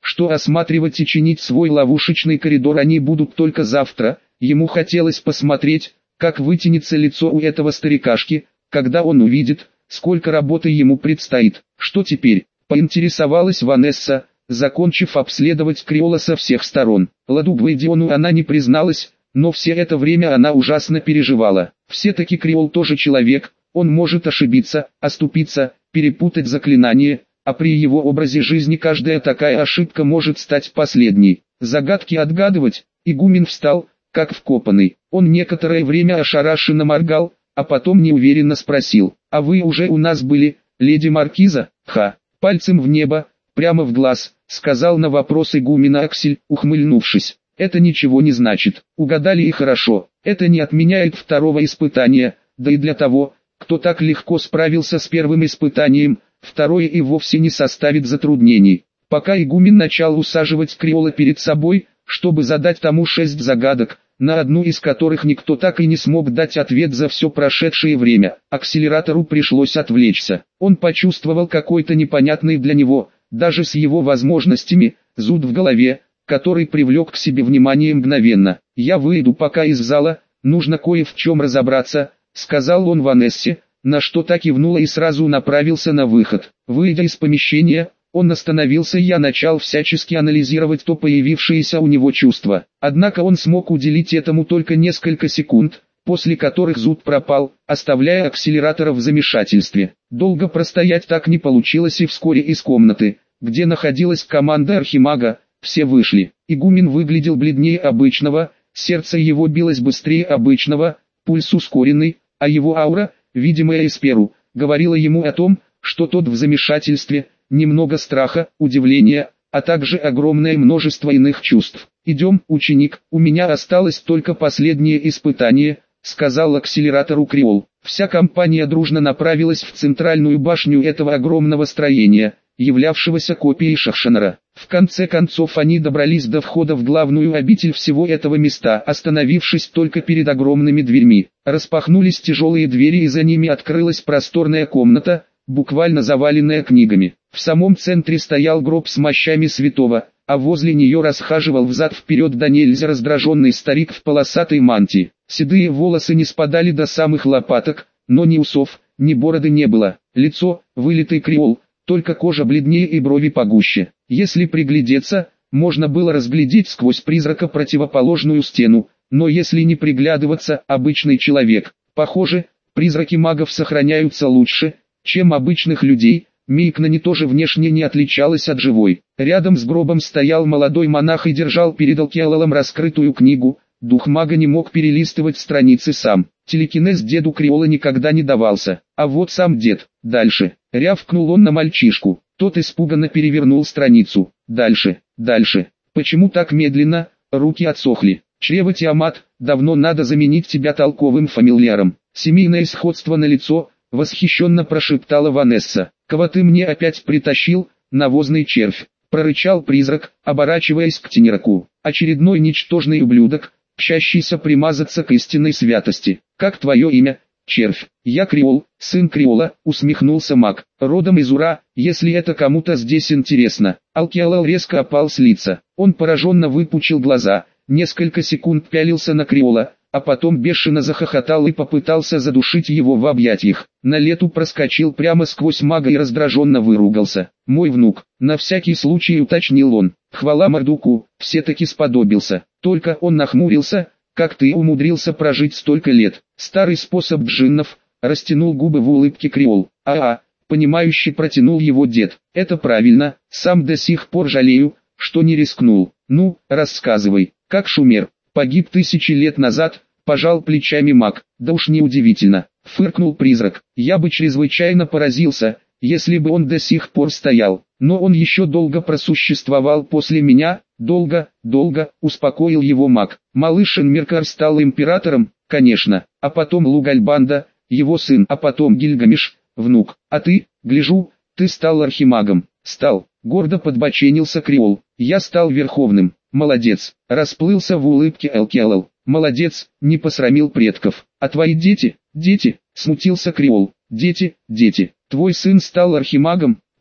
что осматривать и чинить свой ловушечный коридор они будут только завтра. Ему хотелось посмотреть, как вытянется лицо у этого старикашки, когда он увидит, сколько работы ему предстоит. Что теперь? Поинтересовалась Ванесса, закончив обследовать Криола со всех сторон. Ладу Гвейдиону она не призналась, но все это время она ужасно переживала. Все-таки Криол тоже человек, он может ошибиться, оступиться, перепутать заклинание, а при его образе жизни каждая такая ошибка может стать последней. Загадки отгадывать? Игумен встал, как вкопанный. Он некоторое время ошарашенно моргал, а потом неуверенно спросил: «А вы уже у нас были, леди Маркиза?» «Ха!» Пальцем в небо, прямо в глаз, сказал на вопрос игумена Аксель, ухмыльнувшись. «Это ничего не значит. Угадали и хорошо. Это не отменяет второго испытания, да и для того, кто так легко справился с первым испытанием, второе и вовсе не составит затруднений». Пока игумен начал усаживать Криола перед собой, чтобы задать тому шесть загадок, на одну из которых никто так и не смог дать ответ за все прошедшее время, акселератору пришлось отвлечься. Он почувствовал какой-то непонятный для него, даже с его возможностями, зуд в голове, который привлек к себе внимание мгновенно. «Я выйду пока из зала, нужно кое в чем разобраться», — сказал он Ванессе, на что та кивнула и сразу направился на выход. Выйдя из помещения, он остановился, и я начал всячески анализировать то появившееся у него чувство. Однако он смог уделить этому только несколько секунд, после которых зуд пропал, оставляя акселератора в замешательстве. Долго простоять так не получилось, и вскоре из комнаты, где находилась команда Архимага, все вышли. Игумен выглядел бледнее обычного, сердце его билось быстрее обычного, пульс ускоренный, а его аура, видимая Эсперу, говорила ему о том, что тот в замешательстве, немного страха, удивления, а также огромное множество иных чувств. «Идем, ученик, у меня осталось только последнее испытание», — сказал акселератору Криол. Вся компания дружно направилась в центральную башню этого огромного строения, являвшегося копией Шахшанара. В конце концов они добрались до входа в главную обитель всего этого места, остановившись только перед огромными дверьми. Распахнулись тяжелые двери, и за ними открылась просторная комната, буквально заваленная книгами. В самом центре стоял гроб с мощами святого, а возле нее расхаживал взад-вперед да нельзя раздраженный старик в полосатой мантии. Седые волосы не спадали до самых лопаток, но ни усов, ни бороды не было. Лицо, вылитый Криол, только кожа бледнее и брови погуще. Если приглядеться, можно было разглядеть сквозь призрака противоположную стену, но если не приглядываться, обычный человек. Похоже, призраки магов сохраняются лучше, чем обычных людей. Мейкнани тоже внешне не отличалась от живой. Рядом с гробом стоял молодой монах и держал перед Алкиалалом раскрытую книгу. Дух мага не мог перелистывать страницы сам. Телекинез деду Криола никогда не давался. А вот сам дед. Дальше. Рявкнул он на мальчишку. Тот испуганно перевернул страницу. Дальше, дальше. Почему так медленно? Руки отсохли. Чрево Тиамат, давно надо заменить тебя толковым фамильяром. Семейное сходство налицо, восхищенно прошептала Ванесса. «Кого ты мне опять притащил, навозный червь?» — прорычал призрак, оборачиваясь к Тенераку. «Очередной ничтожный ублюдок, пщащийся примазаться к истинной святости. Как твое имя, червь?» «Я Криол, сын Криола», — усмехнулся маг. «Родом из Ура, если это кому-то здесь интересно». Алкиалал резко опал с лица. Он пораженно выпучил глаза, несколько секунд пялился на Криола, а потом бешено захохотал и попытался задушить его в объятиях. На лету проскочил прямо сквозь мага и раздраженно выругался. «Мой внук», на всякий случай уточнил он. «Хвала Мардуку, все-таки сподобился. Только он нахмурился, как ты умудрился прожить столько лет». Старый способ джиннов, растянул губы в улыбке Криол. «А-а», понимающе протянул его дед. «Это правильно, сам до сих пор жалею, что не рискнул. Ну, рассказывай, как Шумер погиб тысячи лет назад?» Пожал плечами маг. «Да уж неудивительно», — фыркнул призрак. «Я бы чрезвычайно поразился, если бы он до сих пор стоял. Но он еще долго просуществовал после меня, долго, долго», — успокоил его маг. «Малыш Энмеркар стал императором, конечно, а потом Лугальбанда, его сын, а потом Гильгамеш, внук. А ты, гляжу, ты стал архимагом». «Стал», — гордо подбоченился Криол. «Я стал верховным». «Молодец», — расплылся в улыбке Алкиалал. «Молодец, не посрамил предков. А твои дети, дети?» — смутился Криол. «Дети, дети. Твой сын стал архимагом?» —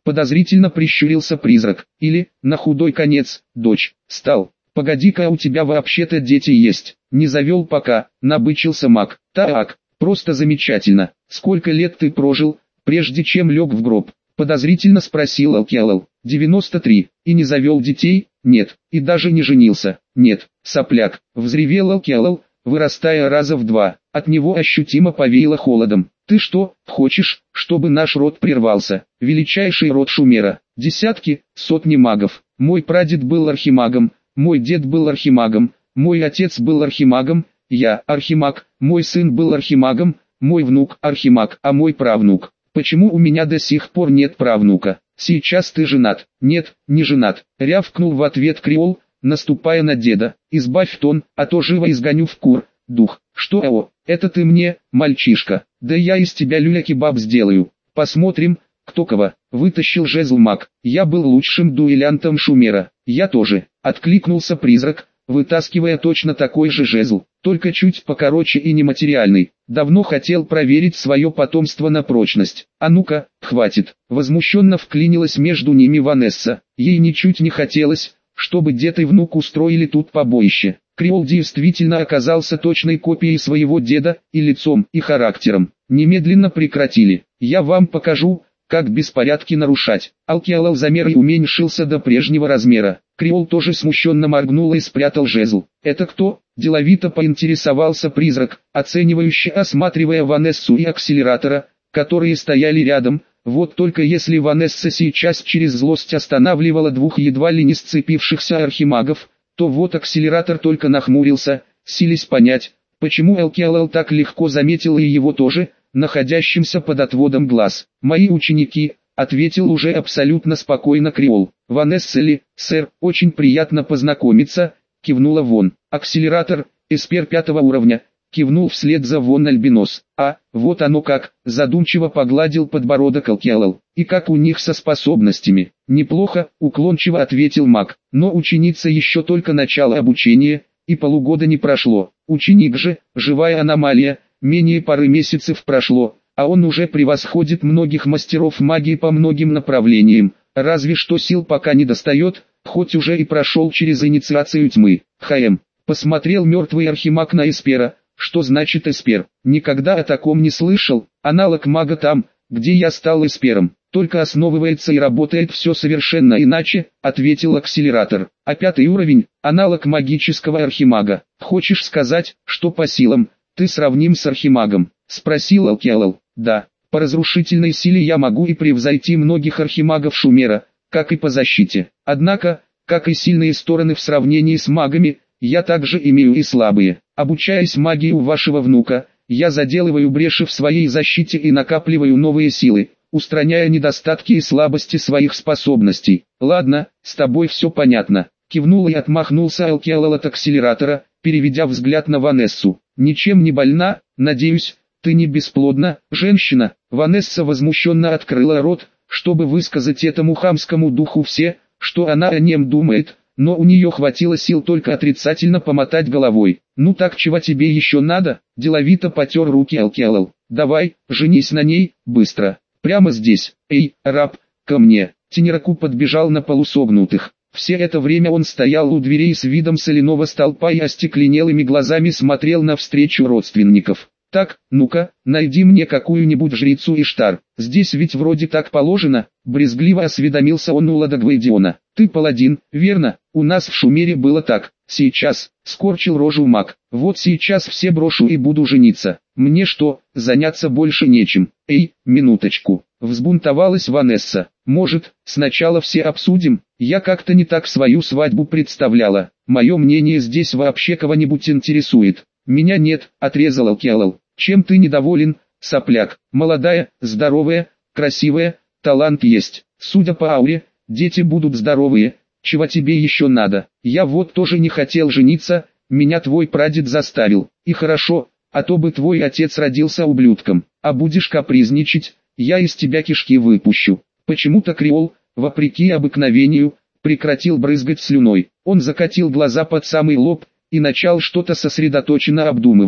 Подозрительно прищурился призрак. Или, на худой конец, дочь. Стал. Погоди-ка, у тебя вообще-то дети есть. Не завел пока, набычился маг. Так, просто замечательно. Сколько лет ты прожил, прежде чем лег в гроб? Подозрительно спросил Алкиалал. девяносто три. И не завел детей? Нет. И даже не женился? Нет. Сопляк. Взревел Алкиалал, вырастая раза в два. От него ощутимо повеяло холодом. Ты что, хочешь, чтобы наш род прервался? Величайший род Шумера. Десятки, сотни магов. Мой прадед был архимагом, мой дед был архимагом, мой отец был архимагом, я архимаг, мой сын был архимагом, мой внук архимаг, а мой правнук. Почему у меня до сих пор нет правнука? Сейчас ты женат? Нет, не женат. Рявкнул в ответ Креол, наступая на деда. Избавь тон, а то живо изгоню в кур. Дух. Что, о, это ты мне, мальчишка? Да я из тебя люля-кебаб сделаю. Посмотрим, кто кого. Вытащил жезл маг. Я был лучшим дуэлянтом Шумера. Я тоже. Откликнулся призрак, вытаскивая точно такой же жезл, только чуть покороче и нематериальный. Давно хотел проверить свое потомство на прочность. А ну-ка, хватит. Возмущенно вклинилась между ними Ванесса. Ей ничуть не хотелось, чтобы дед и внук устроили тут побоище. Креол действительно оказался точной копией своего деда, и лицом, и характером. Немедленно прекратили. Я вам покажу, как беспорядки нарушать. Алкиалал замер и уменьшился до прежнего размера. Креол тоже смущенно моргнул и спрятал жезл. «Это кто?» – деловито поинтересовался призрак, оценивающе осматривая Ванессу и акселератора, которые стояли рядом. Вот только если Ванесса сейчас через злость останавливала двух едва ли не сцепившихся архимагов, то вот акселератор только нахмурился, силясь понять, почему Алкиалал так легко заметил и его тоже, находящимся под отводом глаз. «Мои ученики», — ответил уже абсолютно спокойно Креол. «Ванесса ли, сэр, очень приятно познакомиться», — кивнула Вон. «Акселератор, эспер пятого уровня», — кивнул вслед за Вон Альбинос. «А, вот оно как», — задумчиво погладил подбородок Алкиалал. «И как у них со способностями?» «Неплохо», — уклончиво ответил маг. «Но ученица еще только начало обучения, и полугода не прошло. Ученик же, живая аномалия, менее пары месяцев прошло, а он уже превосходит многих мастеров магии по многим направлениям, разве что сил пока не достает, хоть уже и прошел через инициацию тьмы». «Хаэм», — посмотрел мертвый архимаг на эспера. «Что значит эспер? Никогда о таком не слышал. Аналог мага там, где я стал эспером. Только основывается и работает все совершенно иначе», — ответил акселератор. «А пятый уровень — аналог магического архимага. Хочешь сказать, что по силам ты сравним с архимагом?» — спросил Алкиалал. «Да, по разрушительной силе я могу и превзойти многих архимагов Шумера, как и по защите. Однако, как и сильные стороны в сравнении с магами, я также имею и слабые. Обучаясь магии у вашего внука, я заделываю бреши в своей защите и накапливаю новые силы, устраняя недостатки и слабости своих способностей. Ладно, с тобой все понятно». Кивнул и отмахнулся Алкиалал от акселератора, переведя взгляд на Ванессу. «Ничем не больна, надеюсь, ты не бесплодна, женщина?» Ванесса возмущенно открыла рот, чтобы высказать этому хамскому духу все, что она о нем думает, но у нее хватило сил только отрицательно помотать головой. «Ну так чего тебе еще надо?» – деловито потер руки Алкиалал. «Давай, женись на ней, быстро. Прямо здесь. Эй, раб, ко мне!» Тенераку подбежал на полусогнутых. Все это время он стоял у дверей с видом соляного столпа и остекленелыми глазами смотрел навстречу родственников. «Так, ну-ка, найди мне какую-нибудь жрицу Иштар. Здесь ведь вроде так положено», — брезгливо осведомился он у Ладогвейдиона. «Ты паладин, верно? У нас в Шумере было так. Сейчас», — скорчил рожу маг. «Вот сейчас все брошу и буду жениться. Мне что, заняться больше нечем?» «Эй, минуточку», — взбунтовалась Ванесса. «Может, сначала все обсудим? Я как-то не так свою свадьбу представляла. Мое мнение здесь вообще кого-нибудь интересует?» «Меня нет», — отрезал Алкиалал. «Чем ты недоволен, сопляк? Молодая, здоровая, красивая, талант есть. Судя по ауре, дети будут здоровые. Чего тебе еще надо? Я вот тоже не хотел жениться, меня твой прадед заставил. И хорошо, а то бы твой отец родился ублюдком. А будешь капризничать, я из тебя кишки выпущу». Почему-то Креол, вопреки обыкновению, прекратил брызгать слюной. Он закатил глаза под самый лоб и начал что-то сосредоточенно обдумывать.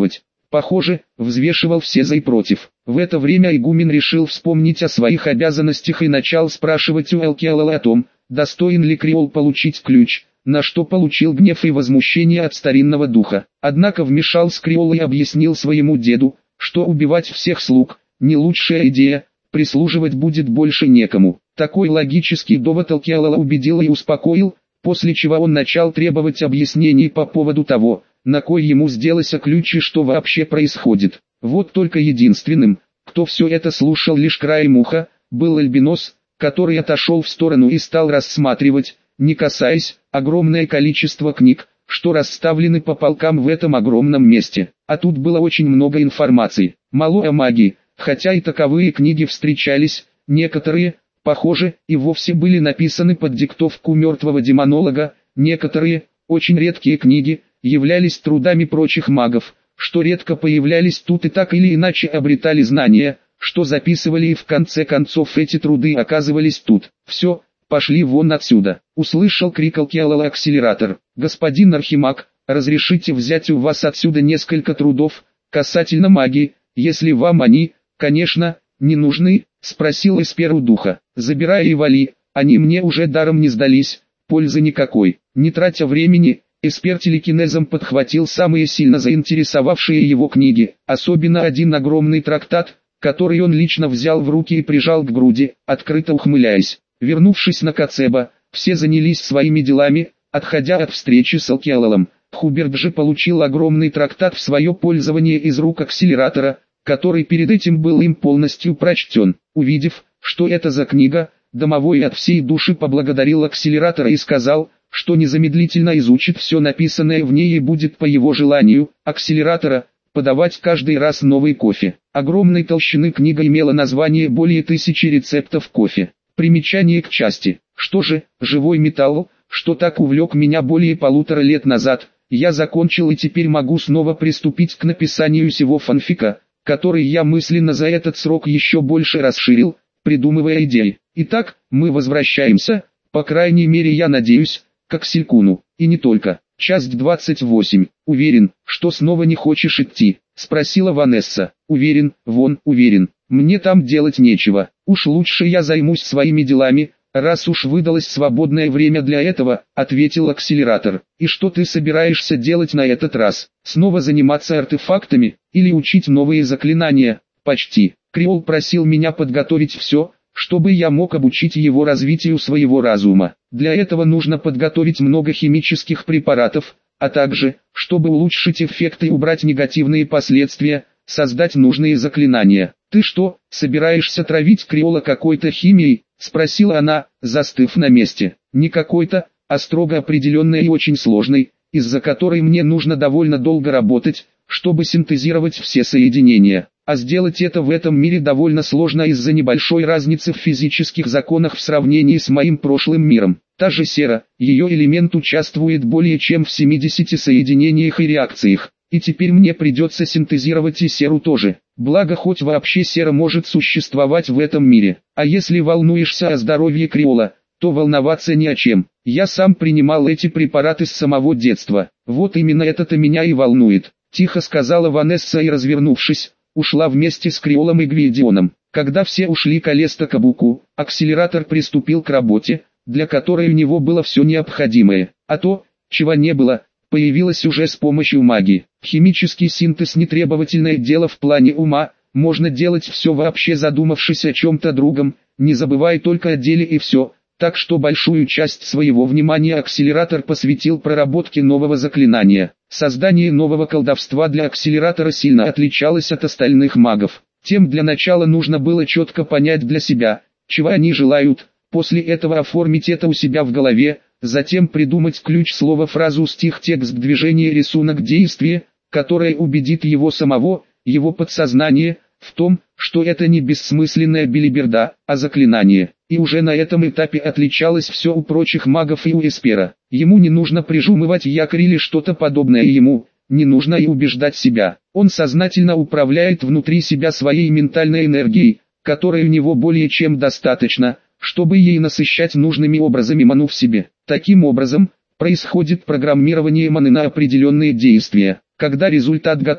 похоже, взвешивал все за и против. В это время игумен решил вспомнить о своих обязанностях и начал спрашивать у Алкиалала о том, достоин ли Креол получить ключ, на что получил гнев и возмущение от старинного духа. Однако вмешался Креол и объяснил своему деду, что убивать всех слуг – не лучшая идея, прислуживать будет больше некому. Такой логический довод Алкиалала убедил и успокоил, после чего он начал требовать объяснений по поводу того, на кой ему сделался ключ и что вообще происходит. Вот только единственным, кто все это слушал лишь краем уха, был Альбинос, который отошел в сторону и стал рассматривать, не касаясь, огромное количество книг, что расставлены по полкам в этом огромном месте. А тут было очень много информации. Мало о магии, хотя и таковые книги встречались, некоторые, похоже, и вовсе были написаны под диктовку мертвого демонолога, некоторые, очень редкие книги, являлись трудами прочих магов, что редко появлялись тут и так или иначе обретали знания, что записывали и в конце концов эти труды оказывались тут. Все, пошли вон отсюда. Услышал крик Алкиалала акселератор. Господин Архимаг, разрешите взять у вас отсюда несколько трудов, касательно магии, если вам они, конечно, не нужны, спросил Эсперу духа. Забирай и вали, они мне уже даром не сдались, пользы никакой. Не тратя времени, Эспер телекинезом подхватил самые сильно заинтересовавшие его книги, особенно один огромный трактат, который он лично взял в руки и прижал к груди, открыто ухмыляясь. Вернувшись на Кацеба, все занялись своими делами, отходя от встречи с Алкиалалом. Хуберт же получил огромный трактат в свое пользование из рук акселератора, который перед этим был им полностью прочтен. Увидев, что это за книга, домовой от всей души поблагодарил акселератора и сказал, что незамедлительно изучит все написанное в ней и будет по его желанию, акселератора, подавать каждый раз новый кофе. Огромной толщины книга имела название более тысячи рецептов кофе. Примечание к части. Что же, живой металл, что так увлек меня более полутора лет назад, я закончил и теперь могу снова приступить к написанию сего фанфика, который я мысленно за этот срок еще больше расширил, придумывая идеи. Итак, мы возвращаемся, по крайней мере я надеюсь, к Акселькуну, и не только. Часть двадцать восемь. Уверен, что снова не хочешь идти? Спросила Ванесса. Уверен, вон, уверен. Мне там делать нечего. Уж лучше я займусь своими делами, раз уж выдалось свободное время для этого, ответил акселератор. И что ты собираешься делать на этот раз? Снова заниматься артефактами, или учить новые заклинания? Почти. Креол просил меня подготовить все, чтобы я мог обучить его развитию своего разума. Для этого нужно подготовить много химических препаратов, а также, чтобы улучшить эффект и убрать негативные последствия, создать нужные заклинания. «Ты что, собираешься травить Креола какой-то химией?» – спросила она, застыв на месте. «Не какой-то, а строго определенной и очень сложной, из-за которой мне нужно довольно долго работать, чтобы синтезировать все соединения. А сделать это в этом мире довольно сложно из-за небольшой разницы в физических законах в сравнении с моим прошлым миром. Та же сера, ее элемент участвует более чем в семидесяти соединениях и реакциях. И теперь мне придется синтезировать и серу тоже. Благо хоть вообще сера может существовать в этом мире. А если волнуешься о здоровье Креола, то волноваться не о чем. Я сам принимал эти препараты с самого детства. Вот именно это-то меня и волнует», — тихо сказала Ванесса и, развернувшись, ушла вместе с Креолом и Гвидионом. Когда все ушли к Алеста-Кабуку, акселератор приступил к работе, для которой у него было все необходимое. А то, чего не было, появилось уже с помощью магии. Химический синтез — нетребовательное дело в плане ума, можно делать все вообще задумавшись о чем-то другом, не забывая только о деле и все. Так что большую часть своего внимания акселератор посвятил проработке нового заклинания. Создание нового колдовства для акселератора сильно отличалось от остальных магов. Тем для начала нужно было четко понять для себя, чего они желают, после этого оформить это у себя в голове, затем придумать ключ, слово, фразу, стих, текст, движение, рисунок, действие, которое убедит его самого, его подсознание, в том, что это не бессмысленная белиберда, а заклинание. И уже на этом этапе отличалось все у прочих магов и у Эспера. Ему не нужно прижумывать якорь или что-то подобное, ему не нужно и убеждать себя. Он сознательно управляет внутри себя своей ментальной энергией, которой у него более чем достаточно, чтобы ей насыщать нужными образами ману в себе. Таким образом, происходит программирование маны на определенные действия. Когда результат готов,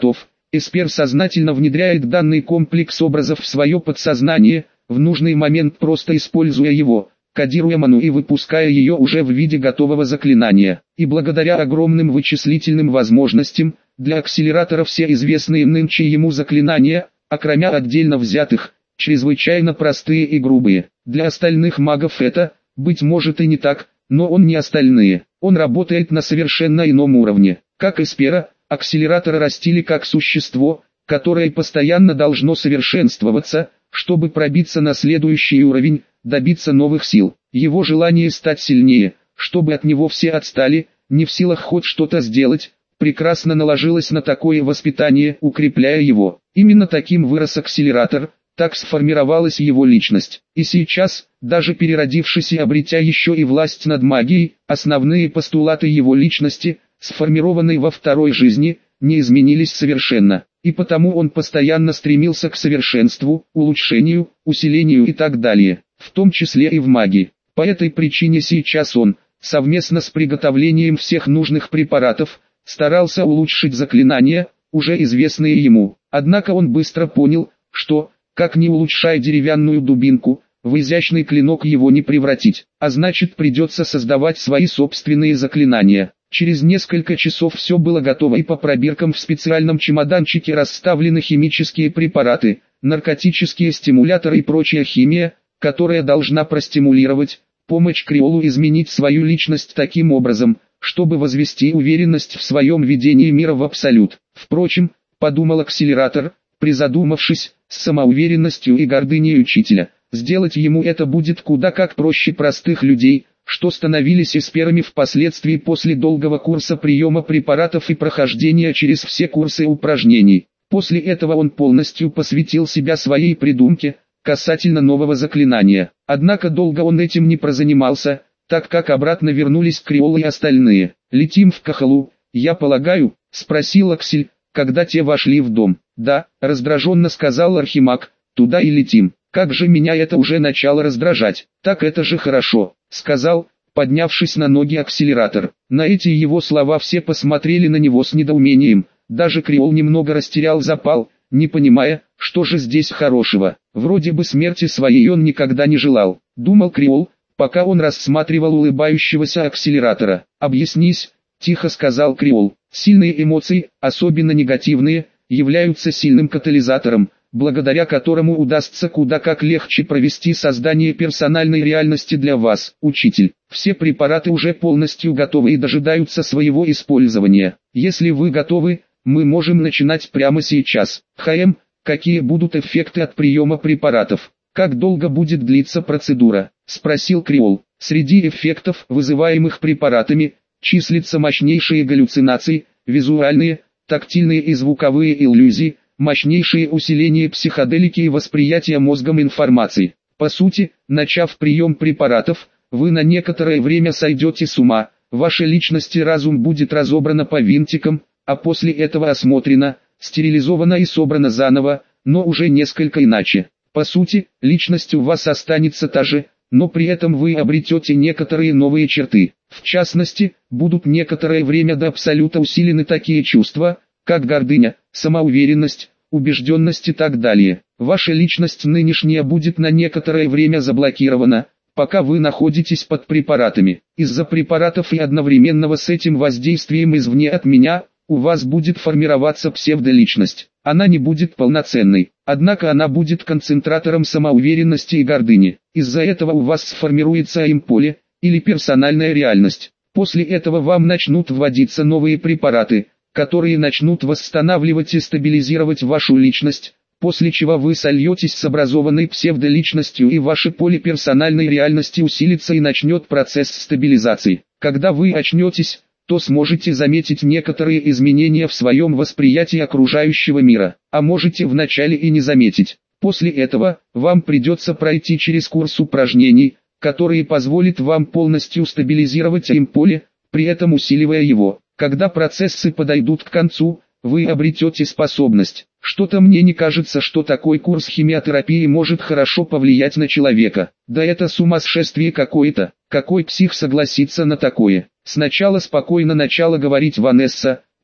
Эспер сознательно внедряет данный комплекс образов в свое подсознание, в нужный момент просто используя его, кодируя ману и выпуская ее уже в виде готового заклинания. И благодаря огромным вычислительным возможностям, для акселератора все известные нынче ему заклинания, окромя отдельно взятых, чрезвычайно простые и грубые. Для остальных магов это, быть может и не так, но он не остальные. Он работает на совершенно ином уровне. Как Эспера, акселератора растили как существо, которое постоянно должно совершенствоваться, чтобы пробиться на следующий уровень, добиться новых сил. Его желание стать сильнее, чтобы от него все отстали, не в силах хоть что-то сделать, прекрасно наложилось на такое воспитание, укрепляя его. Именно таким вырос акселератор, так сформировалась его личность. И сейчас, даже переродившись и обретя еще и власть над магией, основные постулаты его личности, сформированной во второй жизни, не изменились совершенно. И потому он постоянно стремился к совершенству, улучшению, усилению и так далее, в том числе и в магии. По этой причине сейчас он, совместно с приготовлением всех нужных препаратов, старался улучшить заклинания, уже известные ему. Однако он быстро понял, что, как ни улучшая деревянную дубинку, в изящный клинок его не превратить, а значит придется создавать свои собственные заклинания. Через несколько часов все было готово, и по пробиркам в специальном чемоданчике расставлены химические препараты, наркотические стимуляторы и прочая химия, которая должна простимулировать, помочь Криолу изменить свою личность таким образом, чтобы возвести уверенность в своем видении мира в абсолют. Впрочем, подумал акселератор, призадумавшись, с самоуверенностью и гордыней учителя, сделать ему это будет куда как проще простых людей, что становились эсперами впоследствии после долгого курса приема препаратов и прохождения через все курсы упражнений. После этого он полностью посвятил себя своей придумке, касательно нового заклинания. Однако долго он этим не прозанимался, так как обратно вернулись Криол и остальные. «Летим в Кахалу, я полагаю?» — спросил Аксель, когда те вошли в дом. «Да», — раздраженно сказал Архимаг, — «туда и летим». «Как же меня это уже начало раздражать». «Так это же хорошо», — сказал, поднявшись на ноги акселератор. На эти его слова все посмотрели на него с недоумением, даже Криол немного растерял запал, не понимая, что же здесь хорошего. Вроде бы смерти своей он никогда не желал, думал Криол, пока он рассматривал улыбающегося акселератора. «Объяснись», — тихо сказал Криол. «Сильные эмоции, особенно негативные, являются сильным катализатором, благодаря которому удастся куда как легче провести создание персональной реальности для вас, учитель. Все препараты уже полностью готовы и дожидаются своего использования. Если вы готовы, мы можем начинать прямо сейчас. ХМ, какие будут эффекты от приема препаратов? Как долго будет длиться процедура?» — спросил Криол. Среди эффектов, вызываемых препаратами, числятся мощнейшие галлюцинации, визуальные, тактильные и звуковые иллюзии, мощнейшее усиление психоделики и восприятия мозгом информации. По сути, начав прием препаратов, вы на некоторое время сойдете с ума, ваша личность и разум будет разобрана по винтикам, а после этого осмотрена, стерилизована и собрана заново, но уже несколько иначе. По сути, личность у вас останется та же, но при этом вы обретете некоторые новые черты. В частности, будут некоторое время до абсолюта усилены такие чувства, как гордыня, самоуверенность, убежденность и так далее. Ваша личность нынешняя будет на некоторое время заблокирована, пока вы находитесь под препаратами. Из-за препаратов и одновременного с этим воздействием извне от меня, у вас будет формироваться псевдоличность. Она не будет полноценной, однако она будет концентратором самоуверенности и гордыни. Из-за этого у вас сформируется имполе, или персональная реальность. После этого вам начнут вводиться новые препараты, которые начнут восстанавливать и стабилизировать вашу личность, после чего вы сольетесь с образованной псевдоличностью и ваше поле персональной реальности усилится и начнет процесс стабилизации. Когда вы очнетесь, то сможете заметить некоторые изменения в своем восприятии окружающего мира, а можете вначале и не заметить. После этого, вам придется пройти через курс упражнений, которые позволят вам полностью стабилизировать имполе, при этом усиливая его. Когда процессы подойдут к концу, вы обретете способность. Что-то мне не кажется, что такой курс химиотерапии может хорошо повлиять на человека. Да это сумасшествие какое-то. Какой псих согласится на такое? Сначала спокойно начала говорить Ванесса,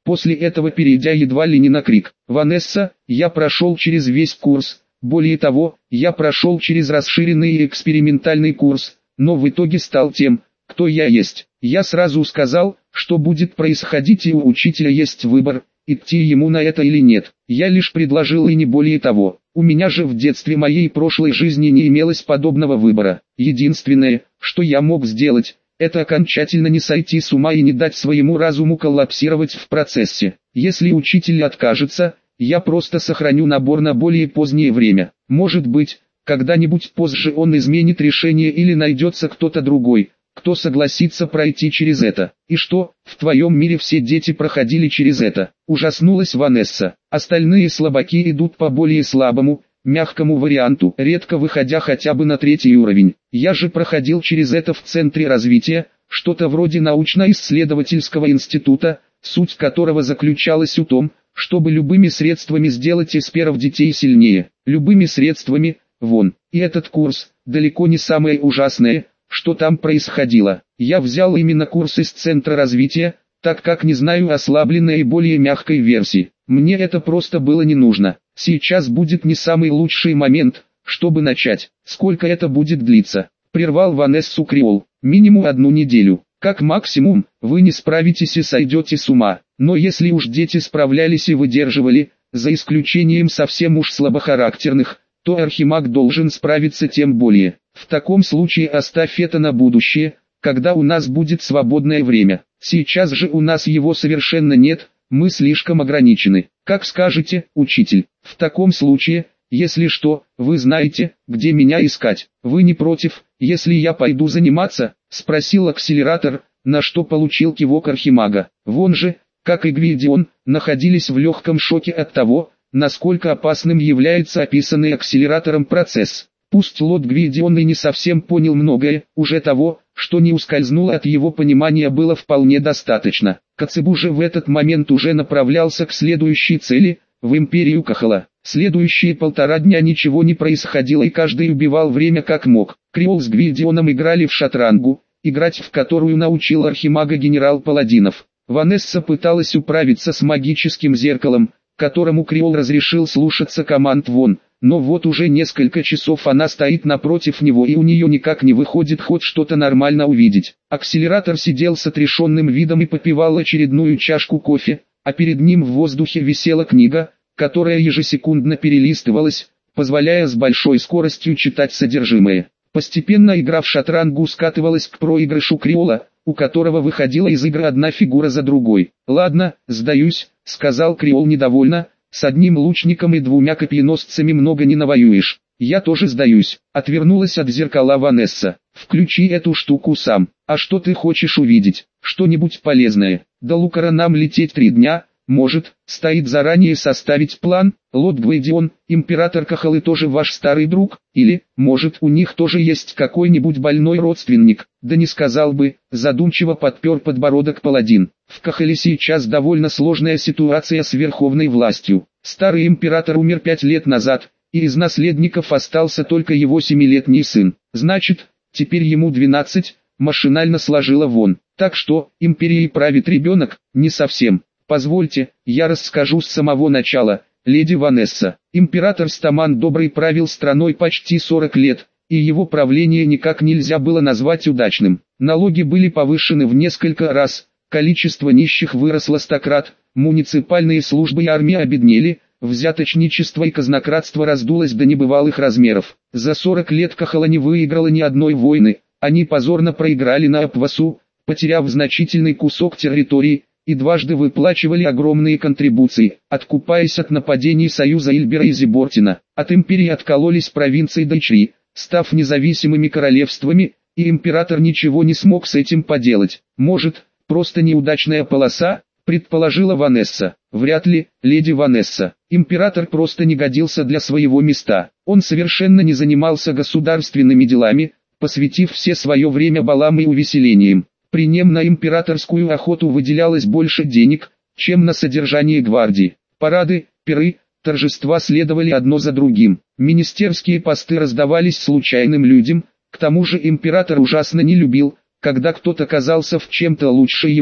после этого перейдя едва ли не на крик. «Ванесса, я прошел через весь курс, более того, я прошел через расширенный и экспериментальный курс, но в итоге стал тем, кто я есть. Я сразу сказал, что будет происходить, и у учителя есть выбор, идти ему на это или нет. Я лишь предложил, и не более того. У меня же в детстве моей прошлой жизни не имелось подобного выбора. Единственное, что я мог сделать, это окончательно не сойти с ума и не дать своему разуму коллапсировать в процессе. Если учитель откажется, я просто сохраню набор на более позднее время. Может быть, когда-нибудь позже он изменит решение или найдется кто-то другой, кто согласится пройти через это. И что, в твоем мире все дети проходили через это? Ужаснулась Ванесса. Остальные слабаки идут по более слабому, мягкому варианту, редко выходя хотя бы на третий уровень. Я же проходил через это в центре развития, что-то вроде научно-исследовательского института, суть которого заключалась в том, чтобы любыми средствами сделать эсперов детей сильнее. Любыми средствами, вон. И этот курс, далеко не самое ужасное, что там происходило. Я взял именно курс из центра развития, так как не знаю ослабленной и более мягкой версии. Мне это просто было не нужно. Сейчас будет не самый лучший момент, чтобы начать. Сколько это будет длиться? Прервал Ванессу Криол. Минимум одну неделю. Как максимум, вы не справитесь и сойдете с ума. Но если уж дети справлялись и выдерживали, за исключением совсем уж слабохарактерных, то архимаг должен справиться тем более. В таком случае оставь это на будущее, когда у нас будет свободное время. Сейчас же у нас его совершенно нет, мы слишком ограничены. Как скажете, учитель. В таком случае, если что, вы знаете, где меня искать. Вы не против, если я пойду заниматься? Спросил акселератор, на что получил кивок архимага. Вон же, как и Гвидион, находились в легком шоке от того, насколько опасным является описанный акселератором процесс. Пусть лорд Гвидион и не совсем понял многое, уже того, что не ускользнуло от его понимания, было вполне достаточно. Коцебу же в этот момент уже направлялся к следующей цели, в империю Кахала. Следующие полтора дня ничего не происходило, и каждый убивал время как мог. Криол с Гвидионом играли в шатрангу, играть в которую научил архимага генерал Паладинов. Ванесса пыталась управиться с магическим зеркалом, которому Криол разрешил слушаться команд вон, но вот уже несколько часов она стоит напротив него, и у нее никак не выходит хоть что-то нормально увидеть. Акселератор сидел с отрешенным видом и попивал очередную чашку кофе, а перед ним в воздухе висела книга, которая ежесекундно перелистывалась, позволяя с большой скоростью читать содержимое. Постепенно игра в шатрангу скатывалась к проигрышу Криола, у которого выходила из игры одна фигура за другой. «Ладно, сдаюсь», — сказал Криол недовольно, «с одним лучником и двумя копьеносцами много не навоюешь». «Я тоже сдаюсь», — отвернулась от зеркала Ванесса. «Включи эту штуку сам. А что ты хочешь увидеть? Что-нибудь полезное? До Лукара нам лететь три дня. Может, стоит заранее составить план? Лорд Гвидион, император Кахалы тоже ваш старый друг? Или, может, у них тоже есть какой-нибудь больной родственник?» «Да не сказал бы», — задумчиво подпер подбородок Паладин. «В Кахале сейчас довольно сложная ситуация с верховной властью. Старый император умер пять лет назад, и из наследников остался только его семилетний сын. Значит, теперь ему двенадцать, машинально сложила вон. Так что, империей правит ребенок? Не совсем. Позвольте, я расскажу с самого начала, леди Ванесса. Император Стаман Добрый правил страной почти сорок лет, и его правление никак нельзя было назвать удачным. Налоги были повышены в несколько раз, количество нищих выросло стократ, муниципальные службы и армия обеднели, взяточничество и казнократство раздулось до небывалых размеров. За сорок лет Кахала не выиграла ни одной войны, они позорно проиграли на Апвасу, потеряв значительный кусок территории, и дважды выплачивали огромные контрибуции, откупаясь от нападений союза Ильбера и Зибортина. От империи откололись провинции Дайчри, став независимыми королевствами, и император ничего не смог с этим поделать. Может, просто неудачная полоса, предположила Ванесса. Вряд ли, леди Ванесса. Император просто не годился для своего места. Он совершенно не занимался государственными делами, посвятив все свое время балам и увеселениям. При нем на императорскую охоту выделялось больше денег, чем на содержание гвардии. Парады, пиры, торжества следовали одно за другим. Министерские посты раздавались случайным людям, к тому же император ужасно не любил, когда кто-то казался в чем-то лучше его,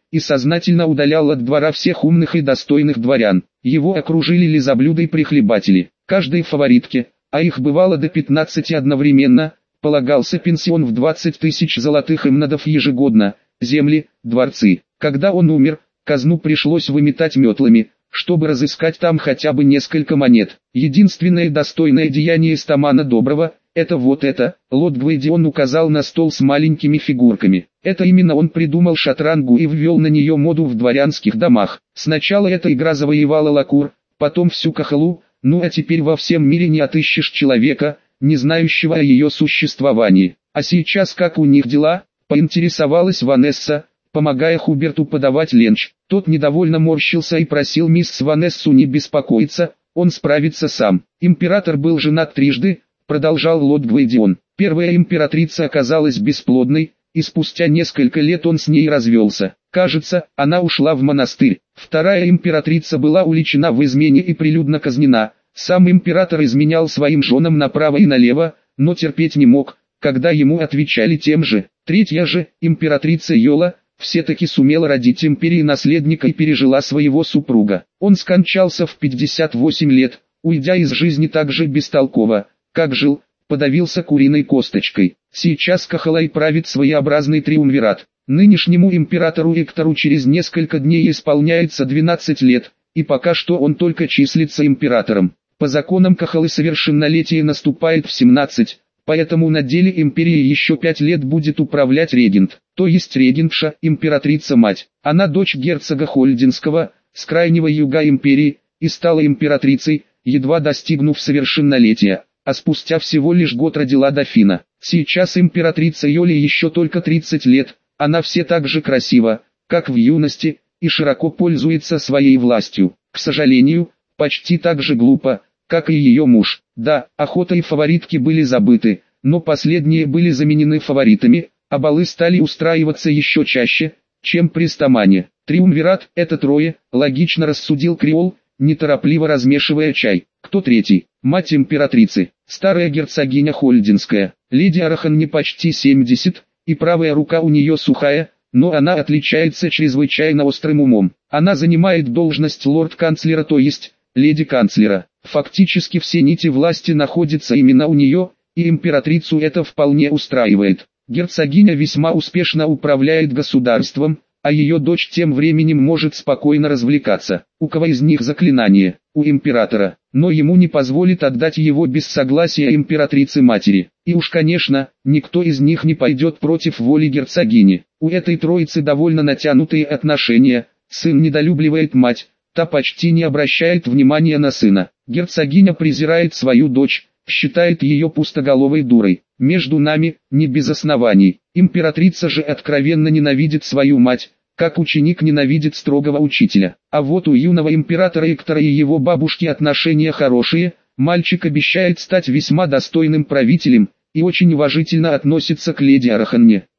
и сознательно удалял от двора всех умных и достойных дворян. Его окружили лизоблюды-прихлебатели. Каждой фаворитке, а их бывало до пятнадцати одновременно, полагался пенсион в двадцать тысяч золотых имнадов ежегодно, земли, дворцы. Когда он умер, казну пришлось выметать метлами, чтобы разыскать там хотя бы несколько монет. Единственное достойное деяние Стамана Доброго – это вот это. Лорд Гвейдион указал на стол с маленькими фигурками. Это именно он придумал шатрангу и ввел на нее моду в дворянских домах. Сначала эта игра завоевала Лакур, потом всю Кахалу, ну а теперь во всем мире не отыщешь человека, не знающего о ее существовании. А сейчас как у них дела? Поинтересовалась Ванесса, помогая Хуберту подавать ленч. Тот недовольно морщился и просил мисс Ванессу не беспокоиться, он справится сам. Император был женат трижды, продолжал лорд Гвейдион. Первая императрица оказалась бесплодной, и спустя несколько лет он с ней развелся. Кажется, она ушла в монастырь. Вторая императрица была уличена в измене и прилюдно казнена. Сам император изменял своим женам направо и налево, но терпеть не мог, когда ему отвечали тем же. Третья же, императрица Йола, все-таки сумела родить империи наследника и пережила своего супруга. Он скончался в пятьдесят восемь лет, уйдя из жизни так же бестолково, как жил, подавился куриной косточкой. Сейчас Кахалай правит своеобразный триумвират. Нынешнему императору Эктору через несколько дней исполняется двенадцать лет, и пока что он только числится императором. По законам Кахалы совершеннолетие наступает в семнадцать, поэтому на деле империи еще пять лет будет управлять регент, то есть регентша, императрица-мать. Она дочь герцога Хольдинского, с крайнего юга империи, и стала императрицей, едва достигнув совершеннолетия, а спустя всего лишь год родила дофина. Сейчас императрица Йоли еще только тридцать лет, она все так же красива, как в юности, и широко пользуется своей властью. К сожалению, почти так же глупо, как и ее муж. Да, охота и фаворитки были забыты, но последние были заменены фаворитами, а балы стали устраиваться еще чаще, чем при Стамане. Триумвират – это трое, логично рассудил Креол, неторопливо размешивая чай. Кто третий? Мать императрицы, старая герцогиня Хольдинская. Леди Араханне почти семьдесят, и правая рука у нее сухая, но она отличается чрезвычайно острым умом. Она занимает должность лорд-канцлера, то есть леди-канцлера. Фактически все нити власти находятся именно у нее, и императрицу это вполне устраивает. Герцогиня весьма успешно управляет государством, а ее дочь тем временем может спокойно развлекаться. У кого из них заклинание? У императора, но ему не позволит отдать его без согласия императрицы-матери. И уж конечно, никто из них не пойдет против воли герцогини. У этой троицы довольно натянутые отношения, сын недолюбливает мать, та почти не обращает внимания на сына. Герцогиня презирает свою дочь, считает ее пустоголовой дурой. Между нами, не без оснований. Императрица же откровенно ненавидит свою мать, как ученик ненавидит строгого учителя. А вот у юного императора Эктора и его бабушки отношения хорошие, мальчик обещает стать весьма достойным правителем, и очень уважительно относится к леди Араханне.